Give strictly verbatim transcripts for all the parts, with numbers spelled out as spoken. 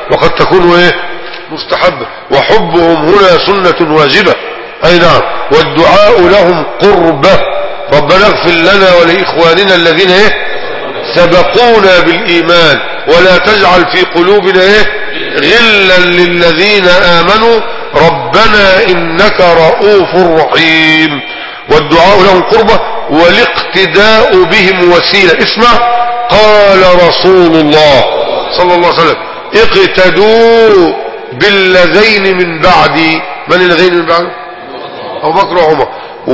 وقد تكون ايه مستحبة. وحبهم هنا سنة واجبة، اي نعم. والدعاء لهم قربة، ربنا اغفر لنا ولإخواننا الذين ايه سبقونا بالإيمان ولا تجعل في قلوبنا ايه غلا للذين آمنوا ربنا إنك رؤوف رحيم. والدعاء لهم قربة والاقتداء بهم وسيلة. اسمع، قال رسول الله صلى الله عليه وسلم اقتدوا بالذين من بعدي. من الذين من بعدي؟ أبو بكر وعمر.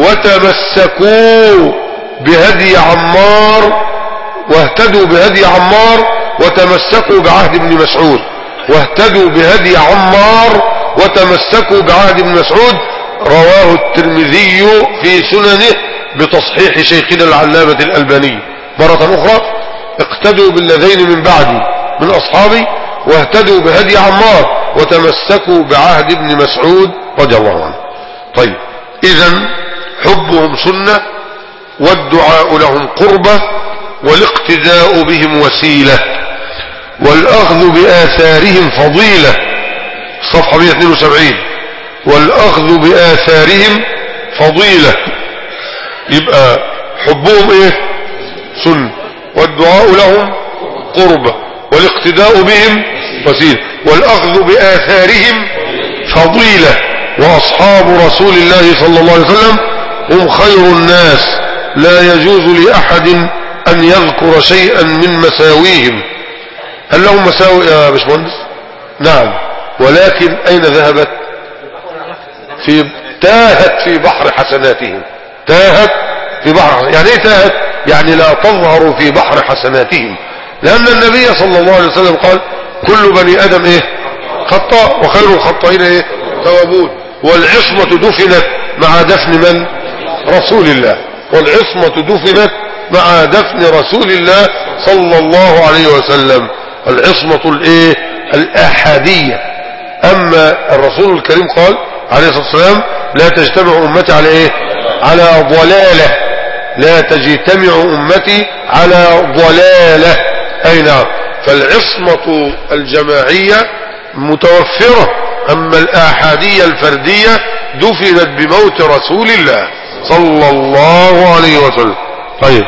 وتمسكوا بهدي عمار، واهتدوا بهدي عمار وتمسكوا بعهد ابن مسعود. واهتدوا بهدي عمار وتمسكوا بعهد ابن مسعود، رواه الترمذي في سننه بتصحيح شيخنا العلامة الألباني. مرة أخرى، اقتدوا بالذين من بعدي من أصحابي، واهتدوا بهدي عمار وتمسكوا بعهد ابن مسعود رضي الله عنه. طيب، إذن حبهم سنة، والدعاء لهم قربة، والاقتداء بهم وسيلة، والأخذ بآثارهم فضيلة. صفحة مئة واثنين وسبعين. والأخذ بآثارهم فضيلة، يبقى حبهم ايه سنة، والدعاء لهم قربة، والاقتداء بهم وسيلة، والأخذ بآثارهم فضيلة. وأصحاب رسول الله صلى الله عليه وسلم هم خير الناس، لا يجوز لأحد أن يذكر شيئا من مساويهم. هل لهم مساوي يا باشمهندس؟ نعم، ولكن أين ذهبت؟ في تاهت في بحر حسناتهم. تاهت في بحر، يعني ايه تاهت؟ يعني لا تظهر في بحر حسناتهم، لأن النبي صلى الله عليه وسلم قال كل بني آدم ايه خطاء، وخير الخطائين ايه توابون. والعصمة دفنت مع دفن من؟ رسول الله. والعصمة دفنت مع دفن رسول الله صلى الله عليه وسلم. العصمة الايه الأحادية. أما الرسول الكريم قال عليه الصلاة والسلام لا تجتمع أمتي على ايه على ضلالة، لا تجتمع أمتي على ضلالة. أي نعم. فالعصمة الجماعية متوفرة، أما الآحادية الفردية دفنت بموت رسول الله صلى الله عليه وسلم. طيب،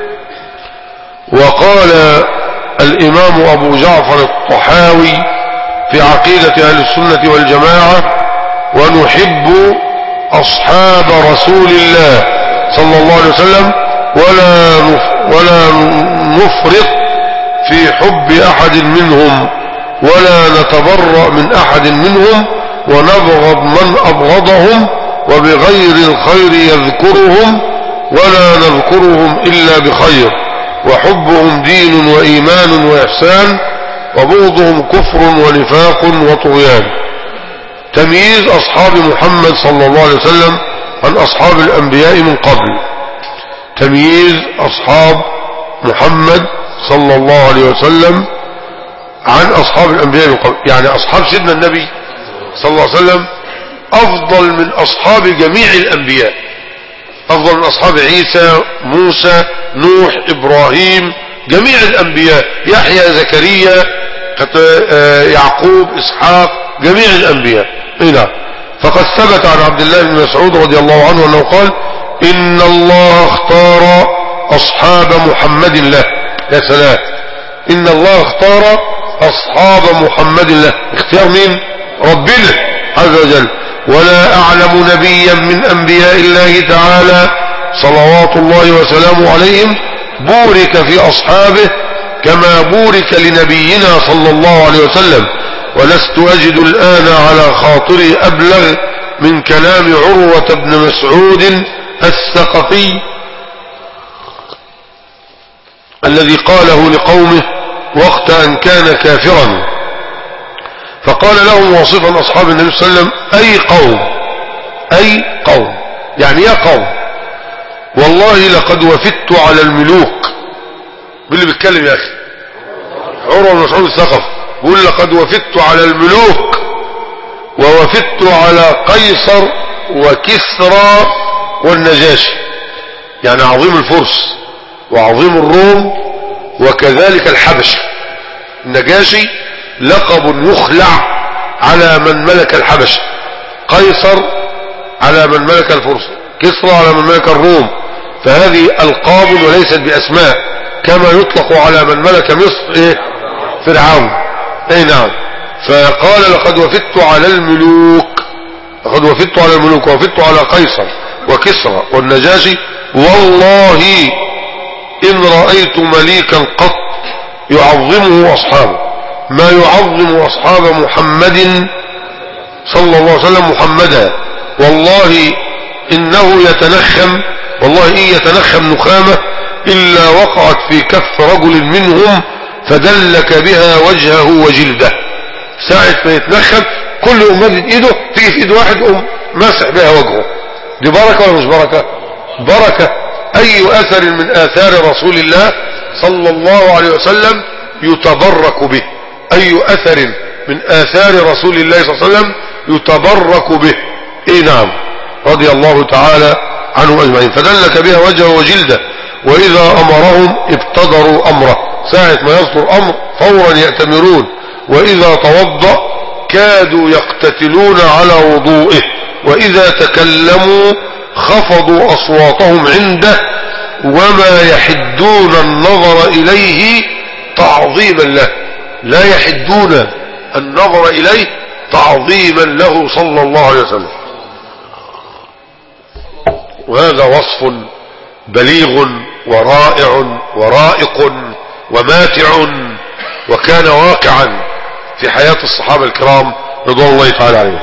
وقال الإمام أبو جعفر الطحاوي في عقيدة أهل السنة والجماعة ونحب أصحاب رسول الله صلى الله عليه وسلم ولا ولا نفرط في حب أحد منهم ولا نتبرأ من أحد منهم ونبغض من أبغضهم وبغير الخير يذكرهم ولا نذكرهم إلا بخير. وحبهم دين وإيمان وإحسان وبغضهم كفر ونفاق وطغيان. تمييز أصحاب محمد صلى الله عليه وسلم عن أصحاب الأنبياء من قبل. تمييز أصحاب محمد صلى الله عليه وسلم عن أصحاب الأنبياء من قبل، يعني أصحاب سيدنا النبي صلى الله عليه وسلم أفضل من أصحاب جميع الأنبياء، أفضل من أصحاب عيسى موسى نوح إبراهيم جميع الأنبياء، يحيى زكريا يعقوب إسحاق جميع الأنبياء. هنا فقد ثبت عن عبد الله بن مسعود رضي الله عنه أنه قال إن الله اختار أصحاب محمد له. يا سلام، إن الله اختار أصحاب محمد له. اختيار مين؟ ربنا عز وجل. ولا أعلم نبيا من أنبياء الله تعالى صلوات الله وسلامه عليهم بورك في أصحابه كما بورك لنبينا صلى الله عليه وسلم. ولست أجد الآن على خاطري أبلغ من كلام عروة بن مسعود الثقفي الذي قاله لقومه وقت أن كان كافرا، فقال لهم واصفا أصحاب النبي صلى الله عليه وسلم أي قوم أي قوم يعني يا قوم والله لقد وفدت على الملوك. باللي بيتكلم يا أخي عروة بن مسعود الثقفي بيقول لقد وفدت على الملوك ووفدت على قيصر وكسرى والنجاشي، يعني عظيم الفرس وعظيم الروم وكذلك الحبشة. النجاشي لقب يخلع على من ملك الحبشة، قيصر على من ملك الفرس، كسرى على من ملك الروم، فهذه ألقاب وليست بأسماء، كما يطلق على من ملك مصر إيه؟ فرعون. اي نعم. فقال لقد وفدت على الملوك، لقد وفدت على الملوك ووفدت على قيصر وكسرى والنجاشي، والله إن رأيت مليكا قط يعظمه أصحابه ما يعظم أصحاب محمد صلى الله عليه وسلم محمدا، والله إنه يتنخم، والله إن يتنخم نخامة إلا وقعت في كف رجل منهم فدلك بها وجهه وجلده. ساعة ما يتنخم كل يوم مدد ايده تيجي في ايد واحد يقوم مسح بها وجهه. دي بركة ولا مش بركة؟ بركة. اي اثر من اثار رسول الله صلى الله عليه وسلم يتبرك به، اي اثر من اثار رسول الله صلى الله عليه وسلم يتبرك به. اي نعم، رضي الله تعالى عنهم اجمعين. فدلك بها وجهه وجلده، واذا امرهم ابتدروا امره، ساعة ما يصدر امر فورا يأتمرون، واذا توضأ كادوا يقتتلون على وضوئه، واذا تكلموا خفضوا اصواتهم عنده، وما يحدون النظر اليه تعظيما له، لا يحدون النظر اليه تعظيما له صلى الله عليه وسلم. وهذا وصف بليغ ورائع ورائق وماتع، وكان واقعا في حياة الصحابة الكرام رضوان الله تعالى عليهم.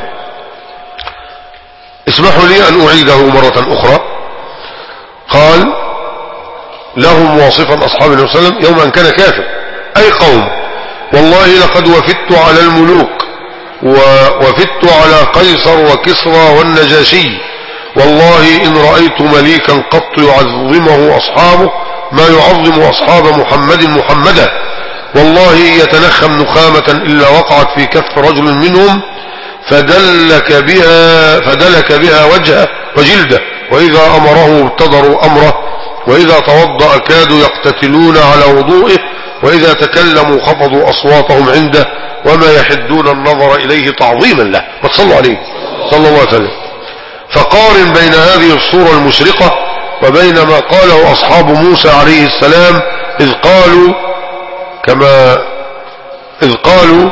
اسمحوا لي أن أعيده مرة أخرى. قال لهم واصفا أصحاب النبي صلى الله عليه وسلم يوم أن كان كافر، أي قوم والله لقد وفدت على الملوك ووفدت على قيصر وكسرى والنجاشي، والله إن رأيت مليكا قط يعظمه أصحابه ما يعظم أصحاب محمد محمدا، والله يتنخم نخامة إلا وقعت في كف رجل منهم فدلك بها فدلك بها وجهه وجلده، وإذا أمره ابتدروا أمره، وإذا توضأ كادوا يقتتلون على وضوئه، وإذا تكلموا خفضوا أصواتهم عنده، وما يحدون النظر إليه تعظيما له. فصلوا عليه صلى الله عليه وسلم. فقارن بين هذه الصورة المشرقة وبين ما قاله أصحاب موسى عليه السلام إذ قالوا كما إذ قالوا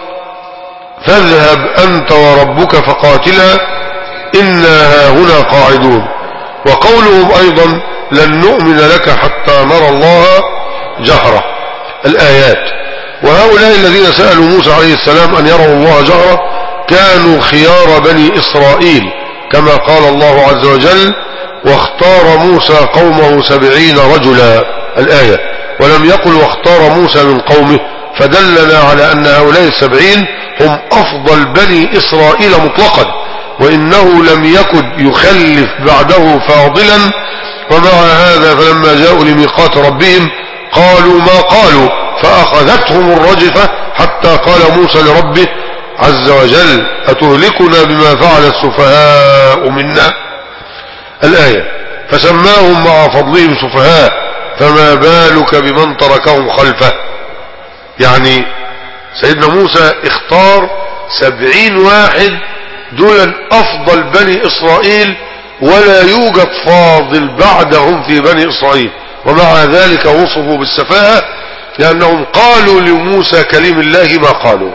فاذهب أنت وربك فقاتلا إنا هاهنا قاعدون، وقولهم أيضا لن نؤمن لك حتى نرى الله جهرة، الآيات. وهؤلاء الذين سألوا موسى عليه السلام أن يروا الله جهرة كانوا خيار بني إسرائيل، كما قال الله عز وجل واختار موسى قومه سبعين رجلا، الآية، ولم يقل واختار موسى من قومه، فدلنا على أن هؤلاء السبعين هم أفضل بني إسرائيل مطلقا، وإنه لم يكن يخلف بعده فاضلا. ومع هذا فلما جاءوا لميقات ربهم قالوا ما قالوا فأخذتهم الرجفة حتى قال موسى لربه عز وجل أتهلكنا بما فعل السفهاء منا، الآية. فسماهم مع فضلهم سفهاء، فما بالك بمن تركهم خلفه. يعني سيدنا موسى اختار سبعين واحد دول أفضل بني إسرائيل، ولا يوجد فاضل بعدهم في بني إسرائيل، ومع ذلك وصفوا بالسفاهة لأنهم قالوا لموسى كلم الله ما قالوا.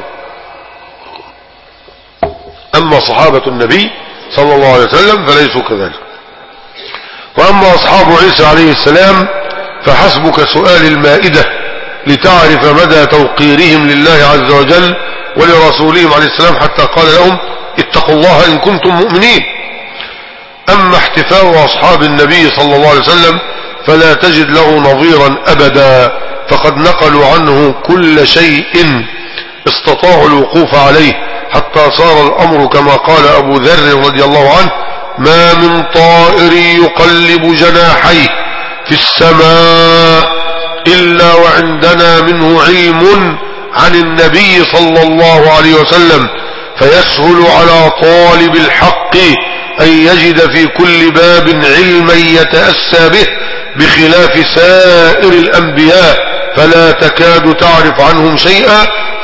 أما صحابة النبي صلى الله عليه وسلم فليسوا كذلك. وأما أصحاب عيسى عليه السلام فحسبك سؤال المائدة لتعرف مدى توقيرهم لله عز وجل ولرسولهم عليه السلام، حتى قال لهم اتقوا الله إن كنتم مؤمنين. أما احتفاء أصحاب النبي صلى الله عليه وسلم فلا تجد له نظيرا أبدا، فقد نقلوا عنه كل شيء استطاعوا الوقوف عليه، حتى صار الأمر كما قال أبو ذر رضي الله عنه ما من طائر يقلب جناحيه في السماء إلا وعندنا منه علم عن النبي صلى الله عليه وسلم، فيسهل على طالب الحق أن يجد في كل باب علما يتأسى به، بخلاف سائر الأنبياء فلا تكاد تعرف عنهم شيئا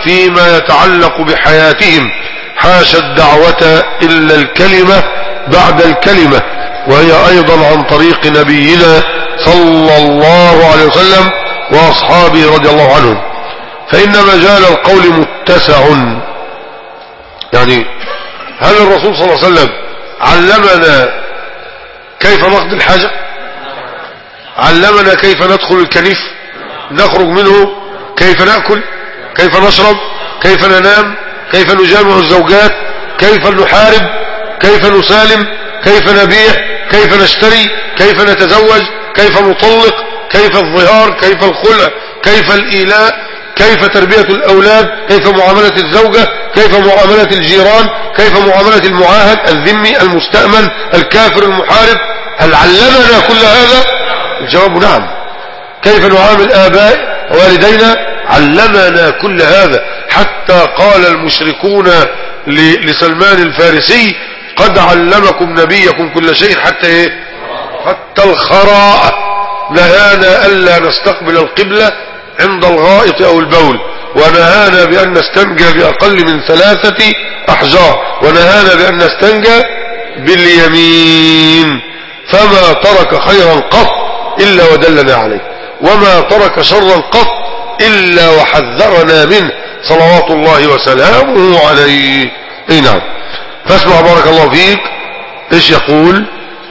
فيما يتعلق بحياتهم. حاشا الدعوة إلا الكلمة بعد الكلمة، وهي أيضا عن طريق نبينا صلى الله عليه وسلم وأصحابه رضي الله عنهم. فإن مجال القول متسع. يعني هل الرسول صلى الله عليه وسلم علمنا كيف نقضي الحاجة؟ علمنا كيف ندخل الكنيف نخرج منه، كيف نأكل، كيف نشرب، كيف ننام، كيف نجامع الزوجات، كيف نحارب، كيف نسالم، كيف نبيع، كيف نشتري، كيف نتزوج، كيف نطلق، كيف الظهار، كيف الخلع، كيف الإيلاء، كيف تربية الأولاد، كيف معاملة الزوجة، كيف معاملة الجيران، كيف معاملة المعاهد، الذمي، المستأمن، الكافر، المحارب. هل علمنا كل هذا؟ الجواب نعم. كيف نعامل آباء والدينا؟ علمنا كل هذا. حتى قال المشركون لسلمان الفارسي: قد علمكم نبيكم كل شيء حتى ايه؟ حتى الخراء. نهانا ألا نستقبل القبلة عند الغائط أو البول، ونهانا بأن نستنجى بأقل من ثلاثة أحجار، ونهانا بأن نستنجى باليمين. فما ترك خيرا قط إلا ودلنا عليه، وما ترك شرا قط إلا وحذرنا منه صلوات الله وسلامه عليه. اي نعم. فاسمع بارك الله فيك ايش يقول: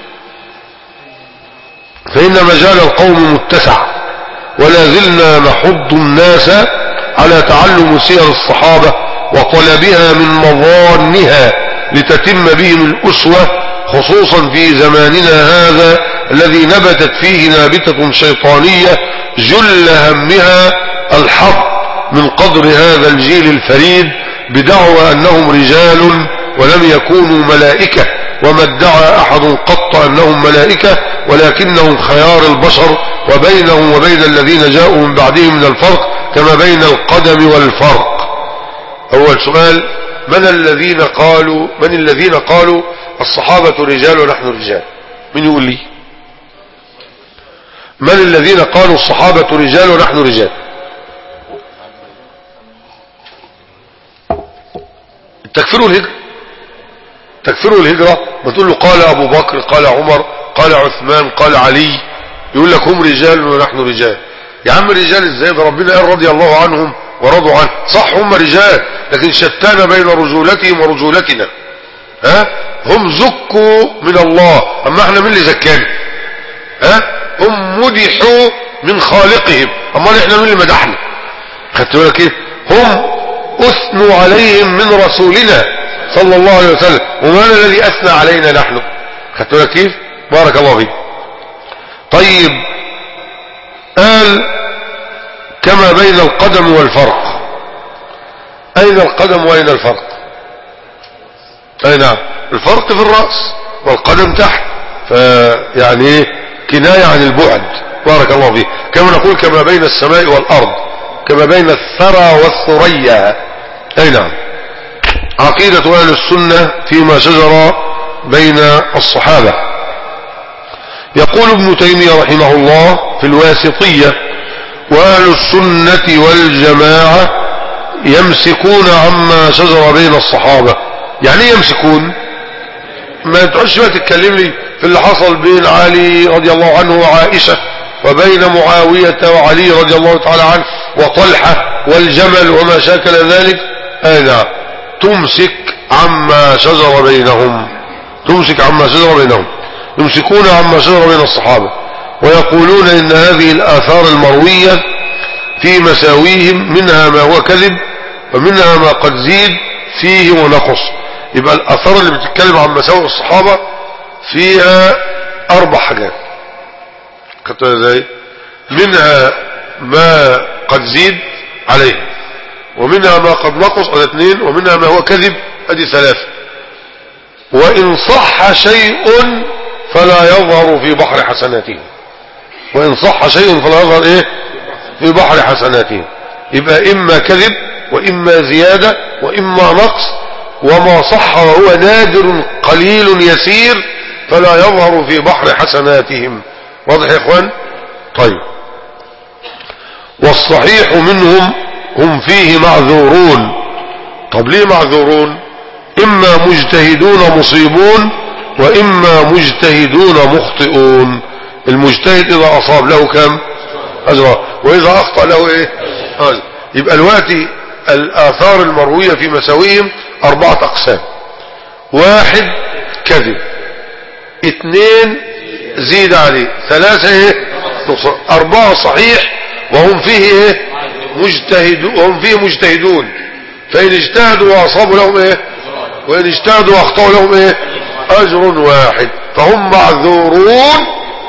فإن مجال القوم متسع، ولا زلنا نحض الناس على تعلم سير الصحابة وطلبها من مظانها لتتم بهم الأسوة، خصوصا في زماننا هذا الذي نبتت فيه نابتة شيطانية جل همها الحق من قدر هذا الجيل الفريد بدعوى أنهم رجال ولم يكونوا ملائكة. وما ادعى أحد قط أنهم ملائكة، ولكنهم خيار البشر، وبينهم وبين الذين جاءوا من بعدهم من الفرق كما بين القدم والفرق. أول سؤال: من الذين قالوا من الذين قالوا الصحابة رجال ونحن رجال؟ من يقول لي؟ من الذين قالوا الصحابة رجال ونحن رجال؟ تكفروا الهجرة، تكفروا الهجرة. ما تقول له قال أبو بكر، قال عمر، قال عثمان، قال علي، يقول لك هم رجال ونحن رجال. يا عم رجال ازاي؟ ده ربنا قال رضي الله عنهم ورضوا عنه. صح هم رجال، لكن شتان بين رجولتهم ورجولتنا. ها؟ هم زكوا من الله، اما احنا من اللي زكانا؟ ها؟ هم مدحوا من خالقهم، اما احنا من اللي مدحنا؟ خدت بالك ايه؟ هم اثنوا عليهم من رسولنا صلى الله عليه وسلم، ومن الذي اثنى علينا نحن؟ خدت بالك كيف؟ بارك الله فيك. طيب قال كما بين القدم والفرق. اين القدم واين الفرق؟ اي نعم، الفرق في الرأس والقدم تحت، فيعني ايه؟ كناية عن البعد. بارك الله فيك. كما نقول كما بين السماء والارض، كما بين الثرى والثريا. اي نعم. عقيدة اهل السنة فيما شجر بين الصحابة. يقول ابن تيمية رحمه الله في الواسطية: واهل السنة والجماعة يمسكون عما شجر بين الصحابة. يعني ايه يمسكون؟ ما تقعدش بقى تتكلم لي في اللي حصل بين علي رضي الله عنه وعائشة، وبين معاوية وعلي رضي الله تعالى عنه، وطلحة والجمل وما شاكل ذلك. انا تمسك عما شجر بينهم، تمسك عما شجر بينهم. يمسكون عما شجر بين الصحابة، ويقولون ان هذه الاثار المروية في مساويهم منها ما هو كذب، ومنها ما قد زيد فيه ونقص. يبقى الاثار اللي بتتكلم عن مساوئ الصحابة فيها اربع حاجات. كتبها ازاي؟ منها ما قد زيد عليه، ومنها ما قد نقص، ادي اثنين، ومنها ما هو كذب، ادي ثلاثة. وان صح شيء فلا يظهر في بحر حسناتهم، وان صح شيء فلا يظهر ايه؟ في بحر حسناتهم. يبقى اما كذب، واما زيادة، واما نقص، وما صح وهو نادر قليل يسير فلا يظهر في بحر حسناتهم. واضح يا اخوان؟ طيب. والصحيح منهم هم فيه معذورون. طب ليه معذورون؟ إما مجتهدون مصيبون وإما مجتهدون مخطئون. المجتهد إذا أصاب له كم أجر، وإذا أخطأ له إيه أجر. يبقى الوقت الآثار المروية في مساويهم أربعة أقسام: واحد كذب، اثنين زيد عليه، ثلاثة إيه نقصان، أربعة صحيح وهم فيه إيه مجتهدون، وهم فيه مجتهدون. فإن اجتهدوا وأصابوا لهم إيه، وإن اجتهدوا وأخطأوا لهم إيه أجر واحد. فهم معذورون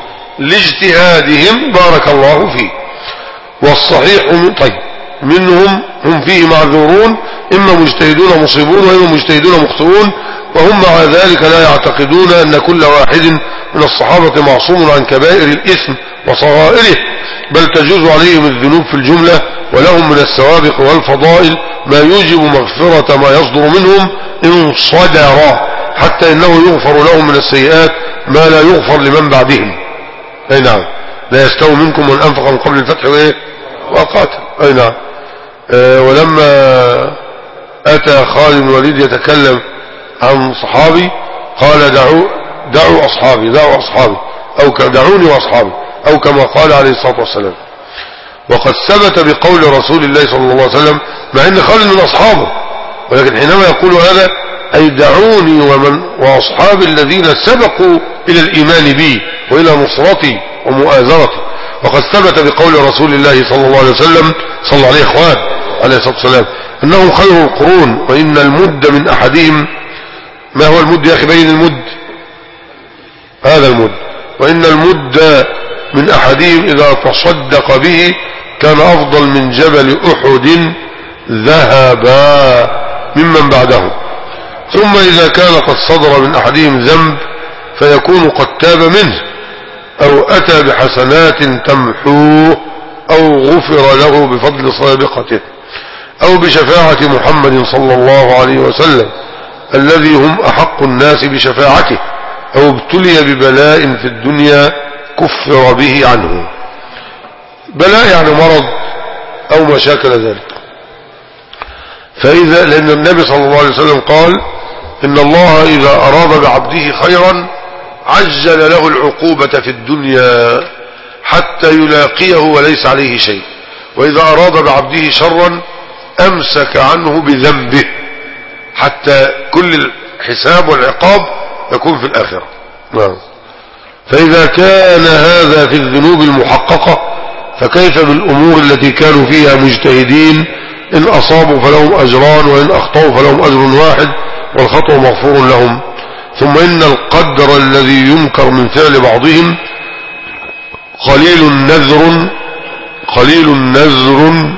لاجتهادهم بارك الله فيه. والصحيح من طيب منهم هم فيه معذورون، إما مجتهدون مصيبون وإما مجتهدون مخطئون، وهم مع ذلك لا يعتقدون أن كل واحد من الصحابة معصوم عن كبائر الإثم وصغائره، بل تجوز عليهم الذنوب في الجملة، ولهم من السوابق والفضائل ما يوجب مغفرة ما يصدر منهم إن صدر، حتى إنه يغفر لهم من السيئات ما لا يغفر لمن بعدهم. أي نعم. لا يستوي منكم من أنفق من قبل الفتح وإيه وقاتل. أي نعم. أه ولما أتى خالد بن الوليد يتكلم عن صحابي قال دعوا دعوا أصحابي دعوا أصحابي أو دعوني وأصحابي، أو كما قال عليه الصلاة والسلام. وقد ثبت بقول رسول الله صلى الله عليه وسلم، مع أن خالد من أصحابه، ولكن حينما يقول هذا أي دعوني ومن وأصحابي الذين سبقوا إلى الإيمان بي وإلى نصرتي ومؤازرتي. وقد ثبت بقول رسول الله صلى الله عليه وسلم صلى الله عليه إخوان عليه الصلاة والسلام أنهم خير القرون، وإن المد من أحدهم. ما هو المد يا أخي؟ بين المد، هذا المد. وإن المد من أحدهم إذا تصدق به كان أفضل من جبل أحد ذهبا ممن بعده. ثم إذا كان قد صدر من أحدهم ذنب فيكون قد تاب منه، أو أتى بحسنات تمحوه، أو غفر له بفضل سابقته، أو بشفاعة محمد صلى الله عليه وسلم الذي هم أحق الناس بشفاعته، أو ابتلي ببلاء في الدنيا كفر به عنه. بلاء يعني مرض أو ما شاكل ذلك. فإذا لأن النبي صلى الله عليه وسلم قال إن الله إذا أراد بعبده خيرا عجل له العقوبة في الدنيا حتى يلاقيه وليس عليه شيء، وإذا أراد بعبده شرا أمسك عنه بذنبه حتى كل الحساب والعقاب يكون في الآخرة. نعم. فإذا كان هذا في الذنوب المحققة فكيف بالأمور التي كانوا فيها مجتهدين؟ إن أصابوا فلهم أجران، وإن أخطأوا فلهم أجر واحد والخطأ مغفور لهم. ثم إن القدر الذي ينكر من فعل بعضهم قليل نذر قليل نذر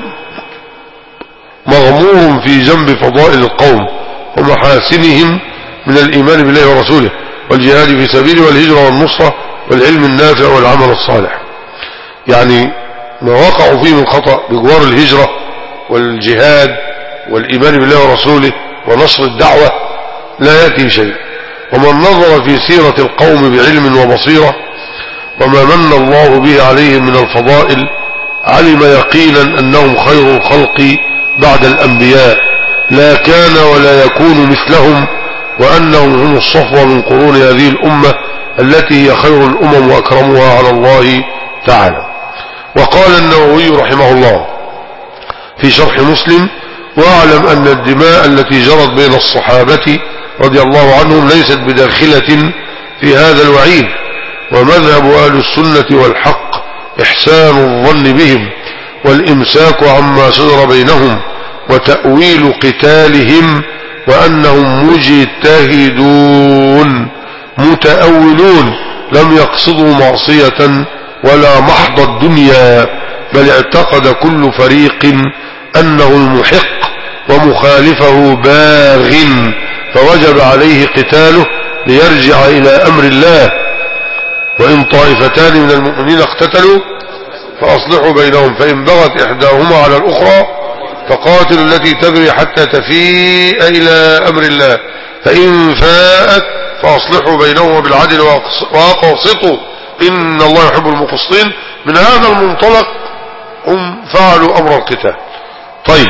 مغمور في جنب فضائل القوم ومحاسنهم من الإيمان بالله ورسوله والجهاد في سبيله والهجرة والنصرة والعلم النافع والعمل الصالح. يعني ما وقعوا فيه من خطأ بجوار الهجرة والجهاد والإيمان بالله ورسوله ونصر الدعوة لا يأتي شيء. ومن نظر في سيرة القوم بعلم وبصيرة وما من الله به عليهم من الفضائل علم يقينا أنهم خير الخلق بعد الأنبياء، لا كان ولا يكون مثلهم، وأنهم هم الصفوة من قرون هذه الأمة التي هي خير الأمم وأكرمها على الله تعالى. وقال النووي رحمه الله في شرح مسلم: واعلم أن الدماء التي جرت بين الصحابة رضي الله عنهم ليست بداخلة في هذا الوعيد، ومذهب أهل السنة والحق إحسان الظن بهم والإمساك عما شجر بينهم وتأويل قتالهم، وأنهم مجتهدون متأولون لم يقصدوا معصية ولا محض الدنيا، بل اعتقد كل فريق أنه المحق ومخالفه باغ، فوجب عليه قتاله ليرجع إلى أمر الله. وإن طائفتان من المؤمنين اقتتلوا فأصلحوا بينهم، فإن بغت إحداهما على الأخرى فقاتلوا التي تبغي حتى تفيء إلى أمر الله، فإن فاءت فأصلحوا بينهما بالعدل وأقسطوا إن الله يحب المقسطين. من هذا المنطلق هم فعلوا أمر القتال، طيب،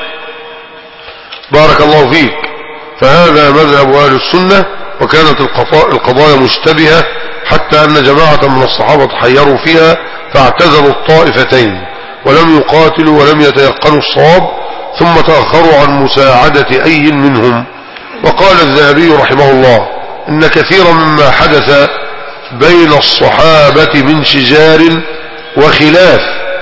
بارك الله فيك. فهذا مذهب أهل السنة، وكانت القضايا مشتبهة حتى أن جماعة من الصحابة تحيروا فيها فاعتزلوا الطائفتين ولم يقاتلوا ولم يتيقنوا الصواب، ثم تأخروا عن مساعدة أي منهم. وقال الذهبي رحمه الله إن كثيرا مما حدث بين الصحابة من شجار وخلاف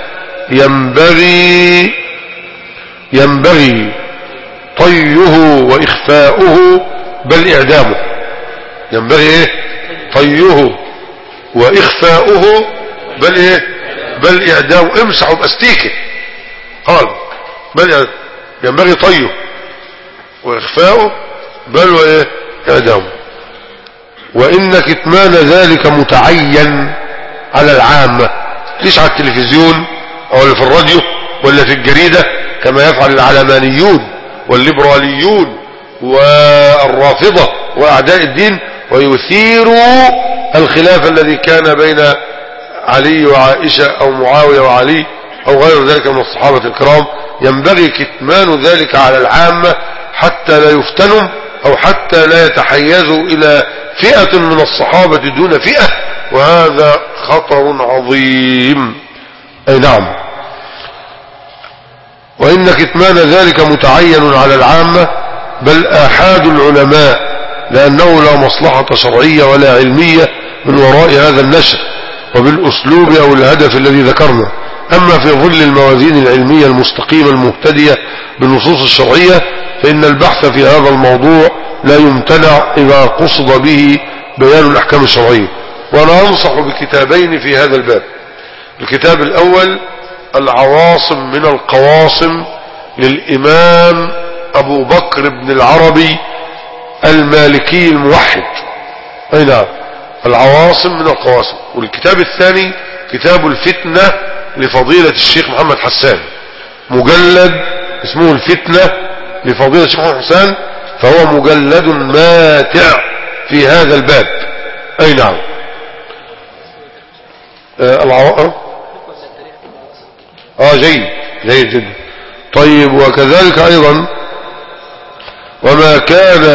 ينبغي ينبغي طيه وإخفاؤه بل إعدامه. ينبغي إيه؟ طيه وإخفاؤه بل إيه؟ بل إعدامه. امسحوا بأستيكه، قال بل ينبغي طيه وإخفاؤه بل وإيه؟ إعدامه. وإن كتمان ذلك متعين على العامة، ليش على التلفزيون أو اللي في الراديو ولا في الجريدة كما يفعل العلمانيون والليبراليون والرافضة وأعداء الدين، ويثيروا الخلاف الذي كان بين علي وعائشة أو معاوية وعلي أو غير ذلك من الصحابة الكرام. ينبغي كتمان ذلك على العامة حتى لا يفتنوا أو حتى لا يتحيزوا إلى فئة من الصحابة دون فئة، وهذا خطر عظيم. أي نعم. وإن كتمان ذلك متعين على العامة بل آحاد العلماء، لأنه لا مصلحة شرعية ولا علمية من وراء هذا النشر وبالأسلوب أو الهدف الذي ذكرنا. أما في ظل الموازين العلمية المستقيمة المهتدية بالنصوص الشرعية فإن البحث في هذا الموضوع لا يمتنع إذا قصد به بيان الأحكام الشرعية. وأنا أنصح بكتابين في هذا الباب. الكتاب الأول العواصم من القواصم للإمام أبو بكر بن العربي المالكي الموحد. أي نعم، العواصم من القواصم. والكتاب الثاني كتاب الفتنة لفضيلة الشيخ محمد حسان، مجلد اسمه الفتنة لفضيلة الشيخ محمد حسان، فهو مجلد ماتع في هذا الباب. أي نعم. آه العواصم اه جيد جيد جدا. طيب، وكذلك ايضا وما كان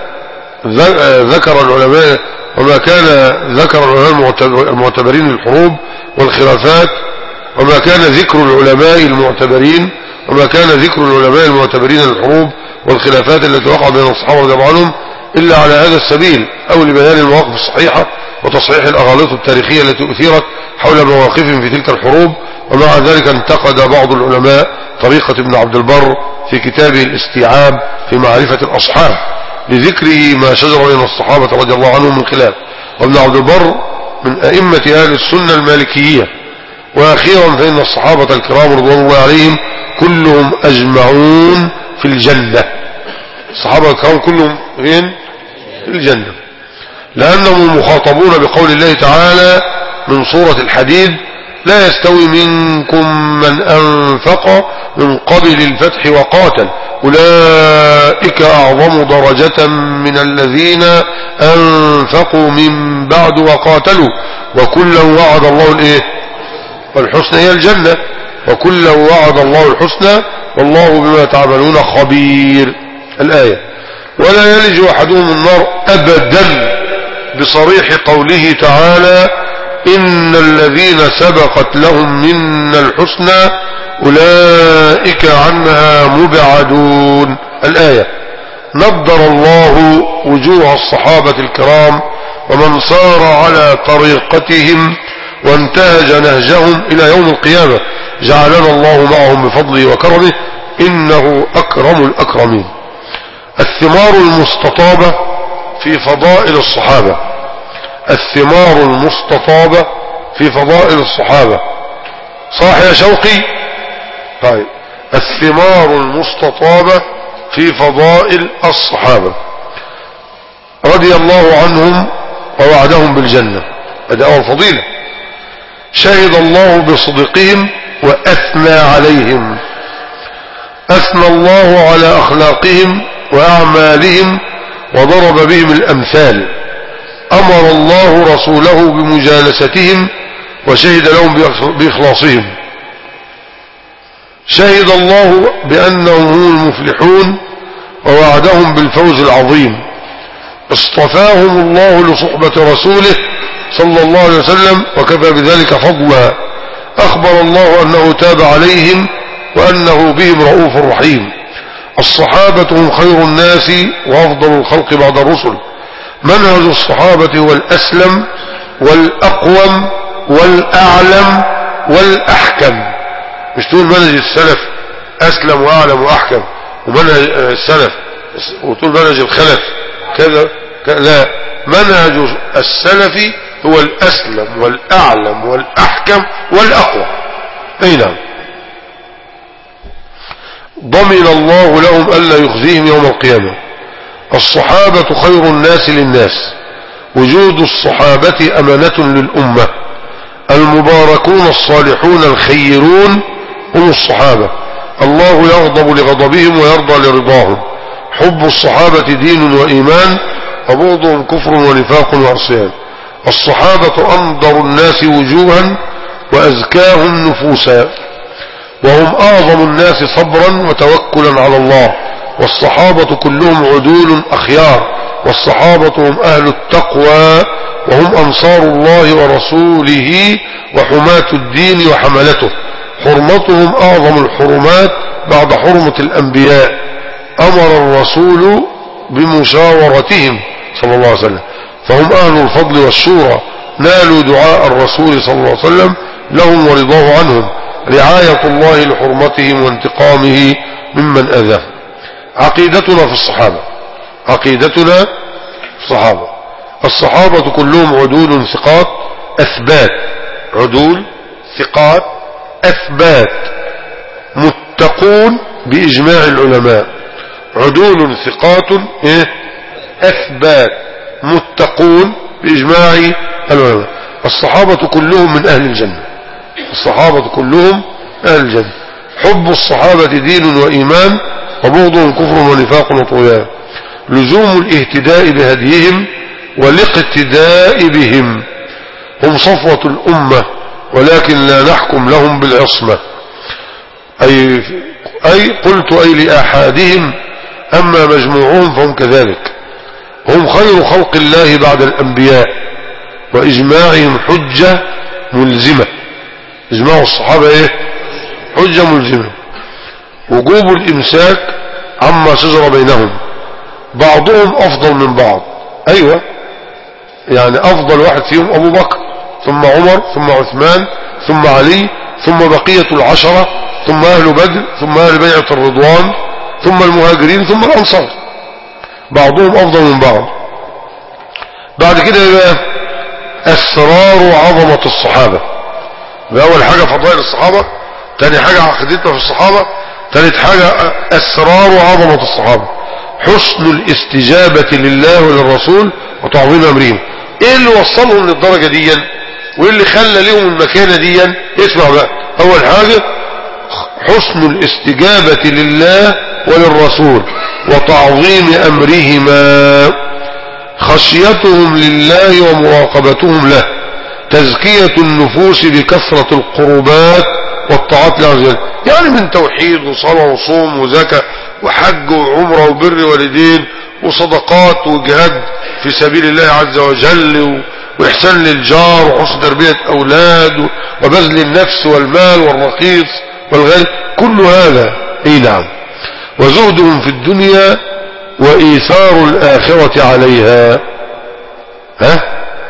ذكر العلماء وما كان ذكر العلماء المعتبرين للحروب والخلافات وما كان ذكر العلماء المعتبرين وما كان ذكر العلماء المعتبرين للحروب والخلافات التي وقع بين الصحابة رضي الله عنهم إلا على هذا السبيل أو لبيان المواقف الصحيحة وتصحيح الأغاليط التاريخية التي أثيرت حول مواقفهم في تلك الحروب. ومع ذلك انتقد بعض العلماء طريقة ابن عبد البر في كتابه الاستيعاب في معرفة الأصحاب لذكره ما شجر بين الصحابة رضي الله عنهم من خلاف. وابن عبد البر من أئمة أهل السنة المالكية. وأخيرا فإن الصحابة الكرام رضوان الله عليهم كلهم أجمعون في الجنة. الصحابة الكرام كلهم فين؟ في الجنة، لأنهم مخاطبون بقول الله تعالى من سورة الحديد لا يستوي منكم من أنفق من قبل الفتح وقاتل أولئك أعظم درجة من الذين أنفقوا من بعد وقاتلوا وكلا وعد الله الإيه؟ والحسنى هي الجنة، وكلا وعد الله الحسنى والله بما تعملون خبير. الآية. ولا يلج أحدهم النار أبدا بصريح قوله تعالى إن الذين سبقت لهم منا الحسنى أولئك عنها مبعدون. الآية. نضر الله وجوه الصحابة الكرام ومن صار على طريقتهم وانتهج نهجهم إلى يوم القيامة، جعلنا الله معهم بفضله وكرمه إنه أكرم الأكرمين. الثمار المستطابة في فضائل الصحابة. الثمار المستطابة في فضائل الصحابة. صح يا شوقي؟ طيب، الثمار المستطابة في فضائل الصحابة رضي الله عنهم ووعدهم بالجنة. هذا أول فضيلة. شهد الله بصدقهم وأثنى عليهم. أثنى الله على أخلاقهم وأعمالهم وضرب بهم الأمثال. أمر الله رسوله بمجالستهم وشهد لهم بإخلاصهم. شهد الله بأنهم هم المفلحون ووعدهم بالفوز العظيم. اصطفاهم الله لصحبة رسوله صلى الله عليه وسلم وكفى بذلك فضلا. أخبر الله أنه تاب عليهم وأنه بهم رؤوف رحيم. الصحابة هم خير الناس وأفضل الخلق بعد الرسل. منهج الصحابة هو الأسلم والأقوم والأعلم والأحكم. مش تقول منهج السلف أسلم وأعلم وأحكم ومنهج السلف وتقول منهج الخلف كذا، لا، منهج السلف هو الأسلم والأعلم والأحكم والأقوى. أي نعم. ضمن الله لهم ألا يخزيهم يوم القيامة. الصحابة خير الناس للناس. وجود الصحابة أمانة للأمة. المباركون الصالحون الخيرون هم الصحابة. الله يغضب لغضبهم ويرضى لرضاهم. حب الصحابة دين وإيمان وبغضهم كفر ونفاق وعصيان. الصحابة أنظر الناس وجوها وأزكاهم نفوسا وهم أعظم الناس صبرا وتوكلا على الله. والصحابة كلهم عدول أخيار. والصحابة هم أهل التقوى وهم أنصار الله ورسوله وحماة الدين وحملته. حرمتهم أعظم الحرمات بعد حرمة الأنبياء. أمر الرسول بمشاورتهم صلى الله عليه وسلم فهم أهل الفضل والشورى. نالوا دعاء الرسول صلى الله عليه وسلم لهم ورضاه عنهم. رعاية الله لحرمتهم وانتقامه ممن أذاهم. عقيدتنا في الصحابة. عقيدتنا في الصحابة. الصحابة كلهم عدول ثقات أثبات. عدول ثقات أثبات متقون بإجماع العلماء. عدول ثقات إيه؟ أثبات متقون بإجماع العلماء. الصحابة كلهم من أهل الجنة. الصحابة كلهم أهل الجنة. حب الصحابة دين وإيمان وبغضهم كفر ونفاق وطغيان. لزوم الاهتداء بهديهم والاقتداء بهم. هم صفوة الأمة ولكن لا نحكم لهم بالعصمة. أي, أي قلت أي لآحادهم أما مجموعهم فهم كذلك. هم خير خلق الله بعد الأنبياء وإجماعهم حجة ملزمة. إجماع الصحابة إيه؟ حجة ملزمة. وجوب الإمساك عما شجر بينهم. بعضهم أفضل من بعض. أيوة، يعني أفضل واحد فيهم أبو بكر ثم عمر ثم عثمان ثم علي ثم بقية العشرة ثم أهل بدر ثم أهل بيعة الرضوان ثم المهاجرين ثم الأنصار. بعضهم أفضل من بعض. بعد كده يبقى أسرار عظمة الصحابة. بأول حاجة فضائل الصحابة. تاني حاجة عقيدتنا في الصحابة. ثالث حاجة أسرار عظمة الصحابة. حسن الاستجابة لله وللرسول وتعظيم أمرهم. ايه اللي وصلهم للدرجة دي وايه اللي خلى لهم المكانة دي؟ اسمع بقى. اول حاجة حسن الاستجابة لله وللرسول وتعظيم أمرهما. خشيتهم لله ومراقبتهم له. تزكية النفوس بكثرة القربات والطاعات لله عز وجل. يعني من توحيد وصلاة وصوم وزكاة وحج وعمرة وبر والدين وصدقات وجهاد في سبيل الله عز وجل وإحسان للجار وحسن تربية أولاد وبذل النفس والمال والرخيص والغالي. كل هذا اي نعم. وزهدهم في الدنيا وإيثار الآخرة عليها. ها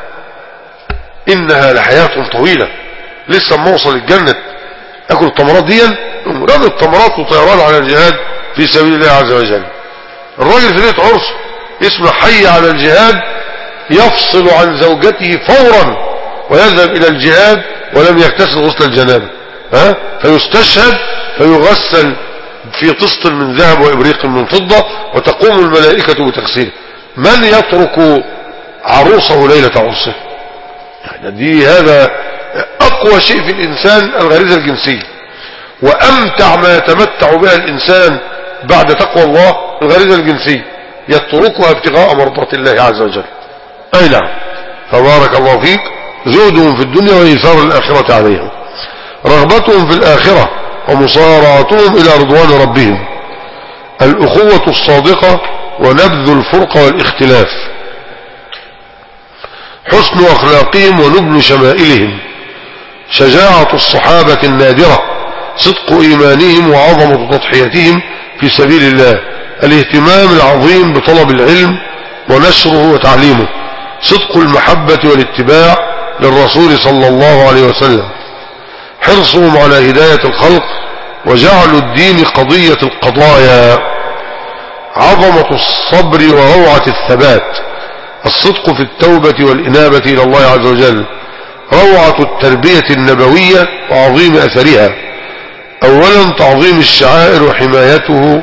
إنها لحياة طويلة. لسه ما وصل الجنة أكل التمرات دي. مراد التمرات وطيران على الجهاد في سبيل الله عز وجل. الراجل في ليلة عرس اسمه حي على الجهاد يفصل عن زوجته فورا ويذهب إلى الجهاد ولم يغتسل غسل الجنابة. ها فيستشهد فيغسل في طست من ذهب وإبريق من فضة وتقوم الملائكة بتغسيله. من يترك عروسه ليلة عرسه؟ يعني دي هذا أقوى شيء في الإنسان الغريزة الجنسية. وأمتع ما يتمتع بها الإنسان بعد تقوى الله الغريزة الجنسية. يتركها ابتغاء مرضات الله عز وجل. أي نعم. فبارك الله فيك. زهدهم في الدنيا وإيثار الآخرة عليهم. رغبتهم في الآخرة ومصارعتهم إلى رضوان ربهم. الأخوة الصادقة ونبذ الفرق والاختلاف. حسن أخلاقهم ونبل شمائلهم. شجاعة الصحابة النادرة. صدق إيمانهم وعظمة تضحيتهم في سبيل الله. الاهتمام العظيم بطلب العلم ونشره وتعليمه. صدق المحبة والاتباع للرسول صلى الله عليه وسلم. حرصهم على هداية الخلق وجعل الدين قضية القضايا. عظمة الصبر وروعة الثبات. الصدق في التوبة والإنابة إلى الله عز وجل. روعة التربية النبوية وعظيم أثرها. أولا تعظيم الشعائر وحمايته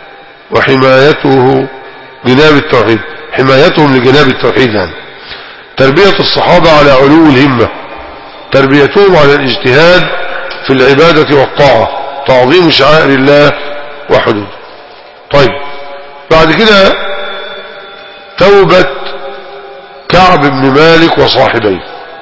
وحمايته جناب التوحيد، حمايتهم لجناب التوحيد يعني. تربية الصحابة على علو الهمة. تربيتهم على الاجتهاد في العبادة والطاعة. تعظيم شعائر الله وحدوده. طيب بعد كده توبة كعب بن مالك وصاحبيه.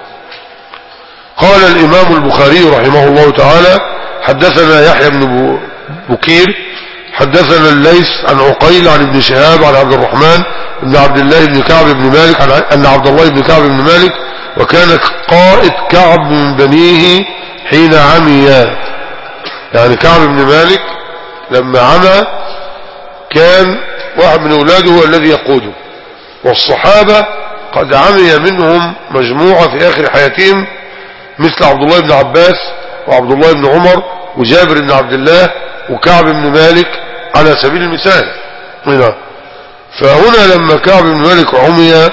قال الإمام البخاري رحمه الله تعالى حدثنا يحيى بن بكير حدثنا الليث عن عقيل عن ابن شهاب عن عبد الرحمن بن عبد الله بن كعب بن مالك عن أن عبد الله بن كعب بن مالك وكان قائد كعب من بنيه حين عمي. يعني كعب بن مالك لما عمى كان واحد من اولاده هو الذي يقوده، والصحابة قد عمي منهم مجموعة في آخر حياتهم مثل عبد الله بن عباس وعبد الله بن عمر وجابر بن عبد الله وكعب بن مالك على سبيل المثال هنا. فهنا لما كعب بن مالك عمي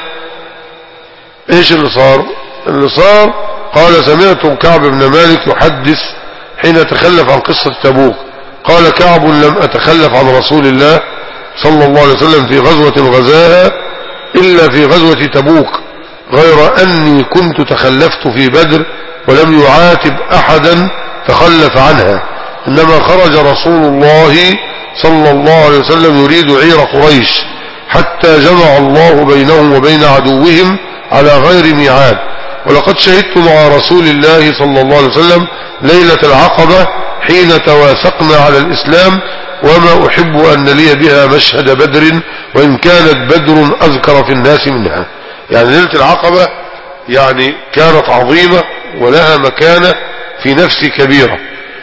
ايش اللي صار؟ اللي صار قال سمعت كعب بن مالك يحدث حين تخلف عن قصة تبوك. قال كعب لم أتخلف عن رسول الله صلى الله عليه وسلم في غزوة غزاها إلا في غزوة تبوك، غير أني كنت تخلفت في بدر ولم يعاتب أحدا تخلف عنها، إنما خرج رسول الله صلى الله عليه وسلم يريد عير قريش حتى جمع الله بينهم وبين عدوهم على غير ميعاد. ولقد شهدت مع رسول الله صلى الله عليه وسلم ليلة العقبة حين تواثقنا على الإسلام، وما أحب أن لي بها مشهد بدر وإن كانت بدر أذكر في الناس منها. يعني ليلة العقبة يعني كانت عظيمة ولها مكانة في نفسي كبيرة،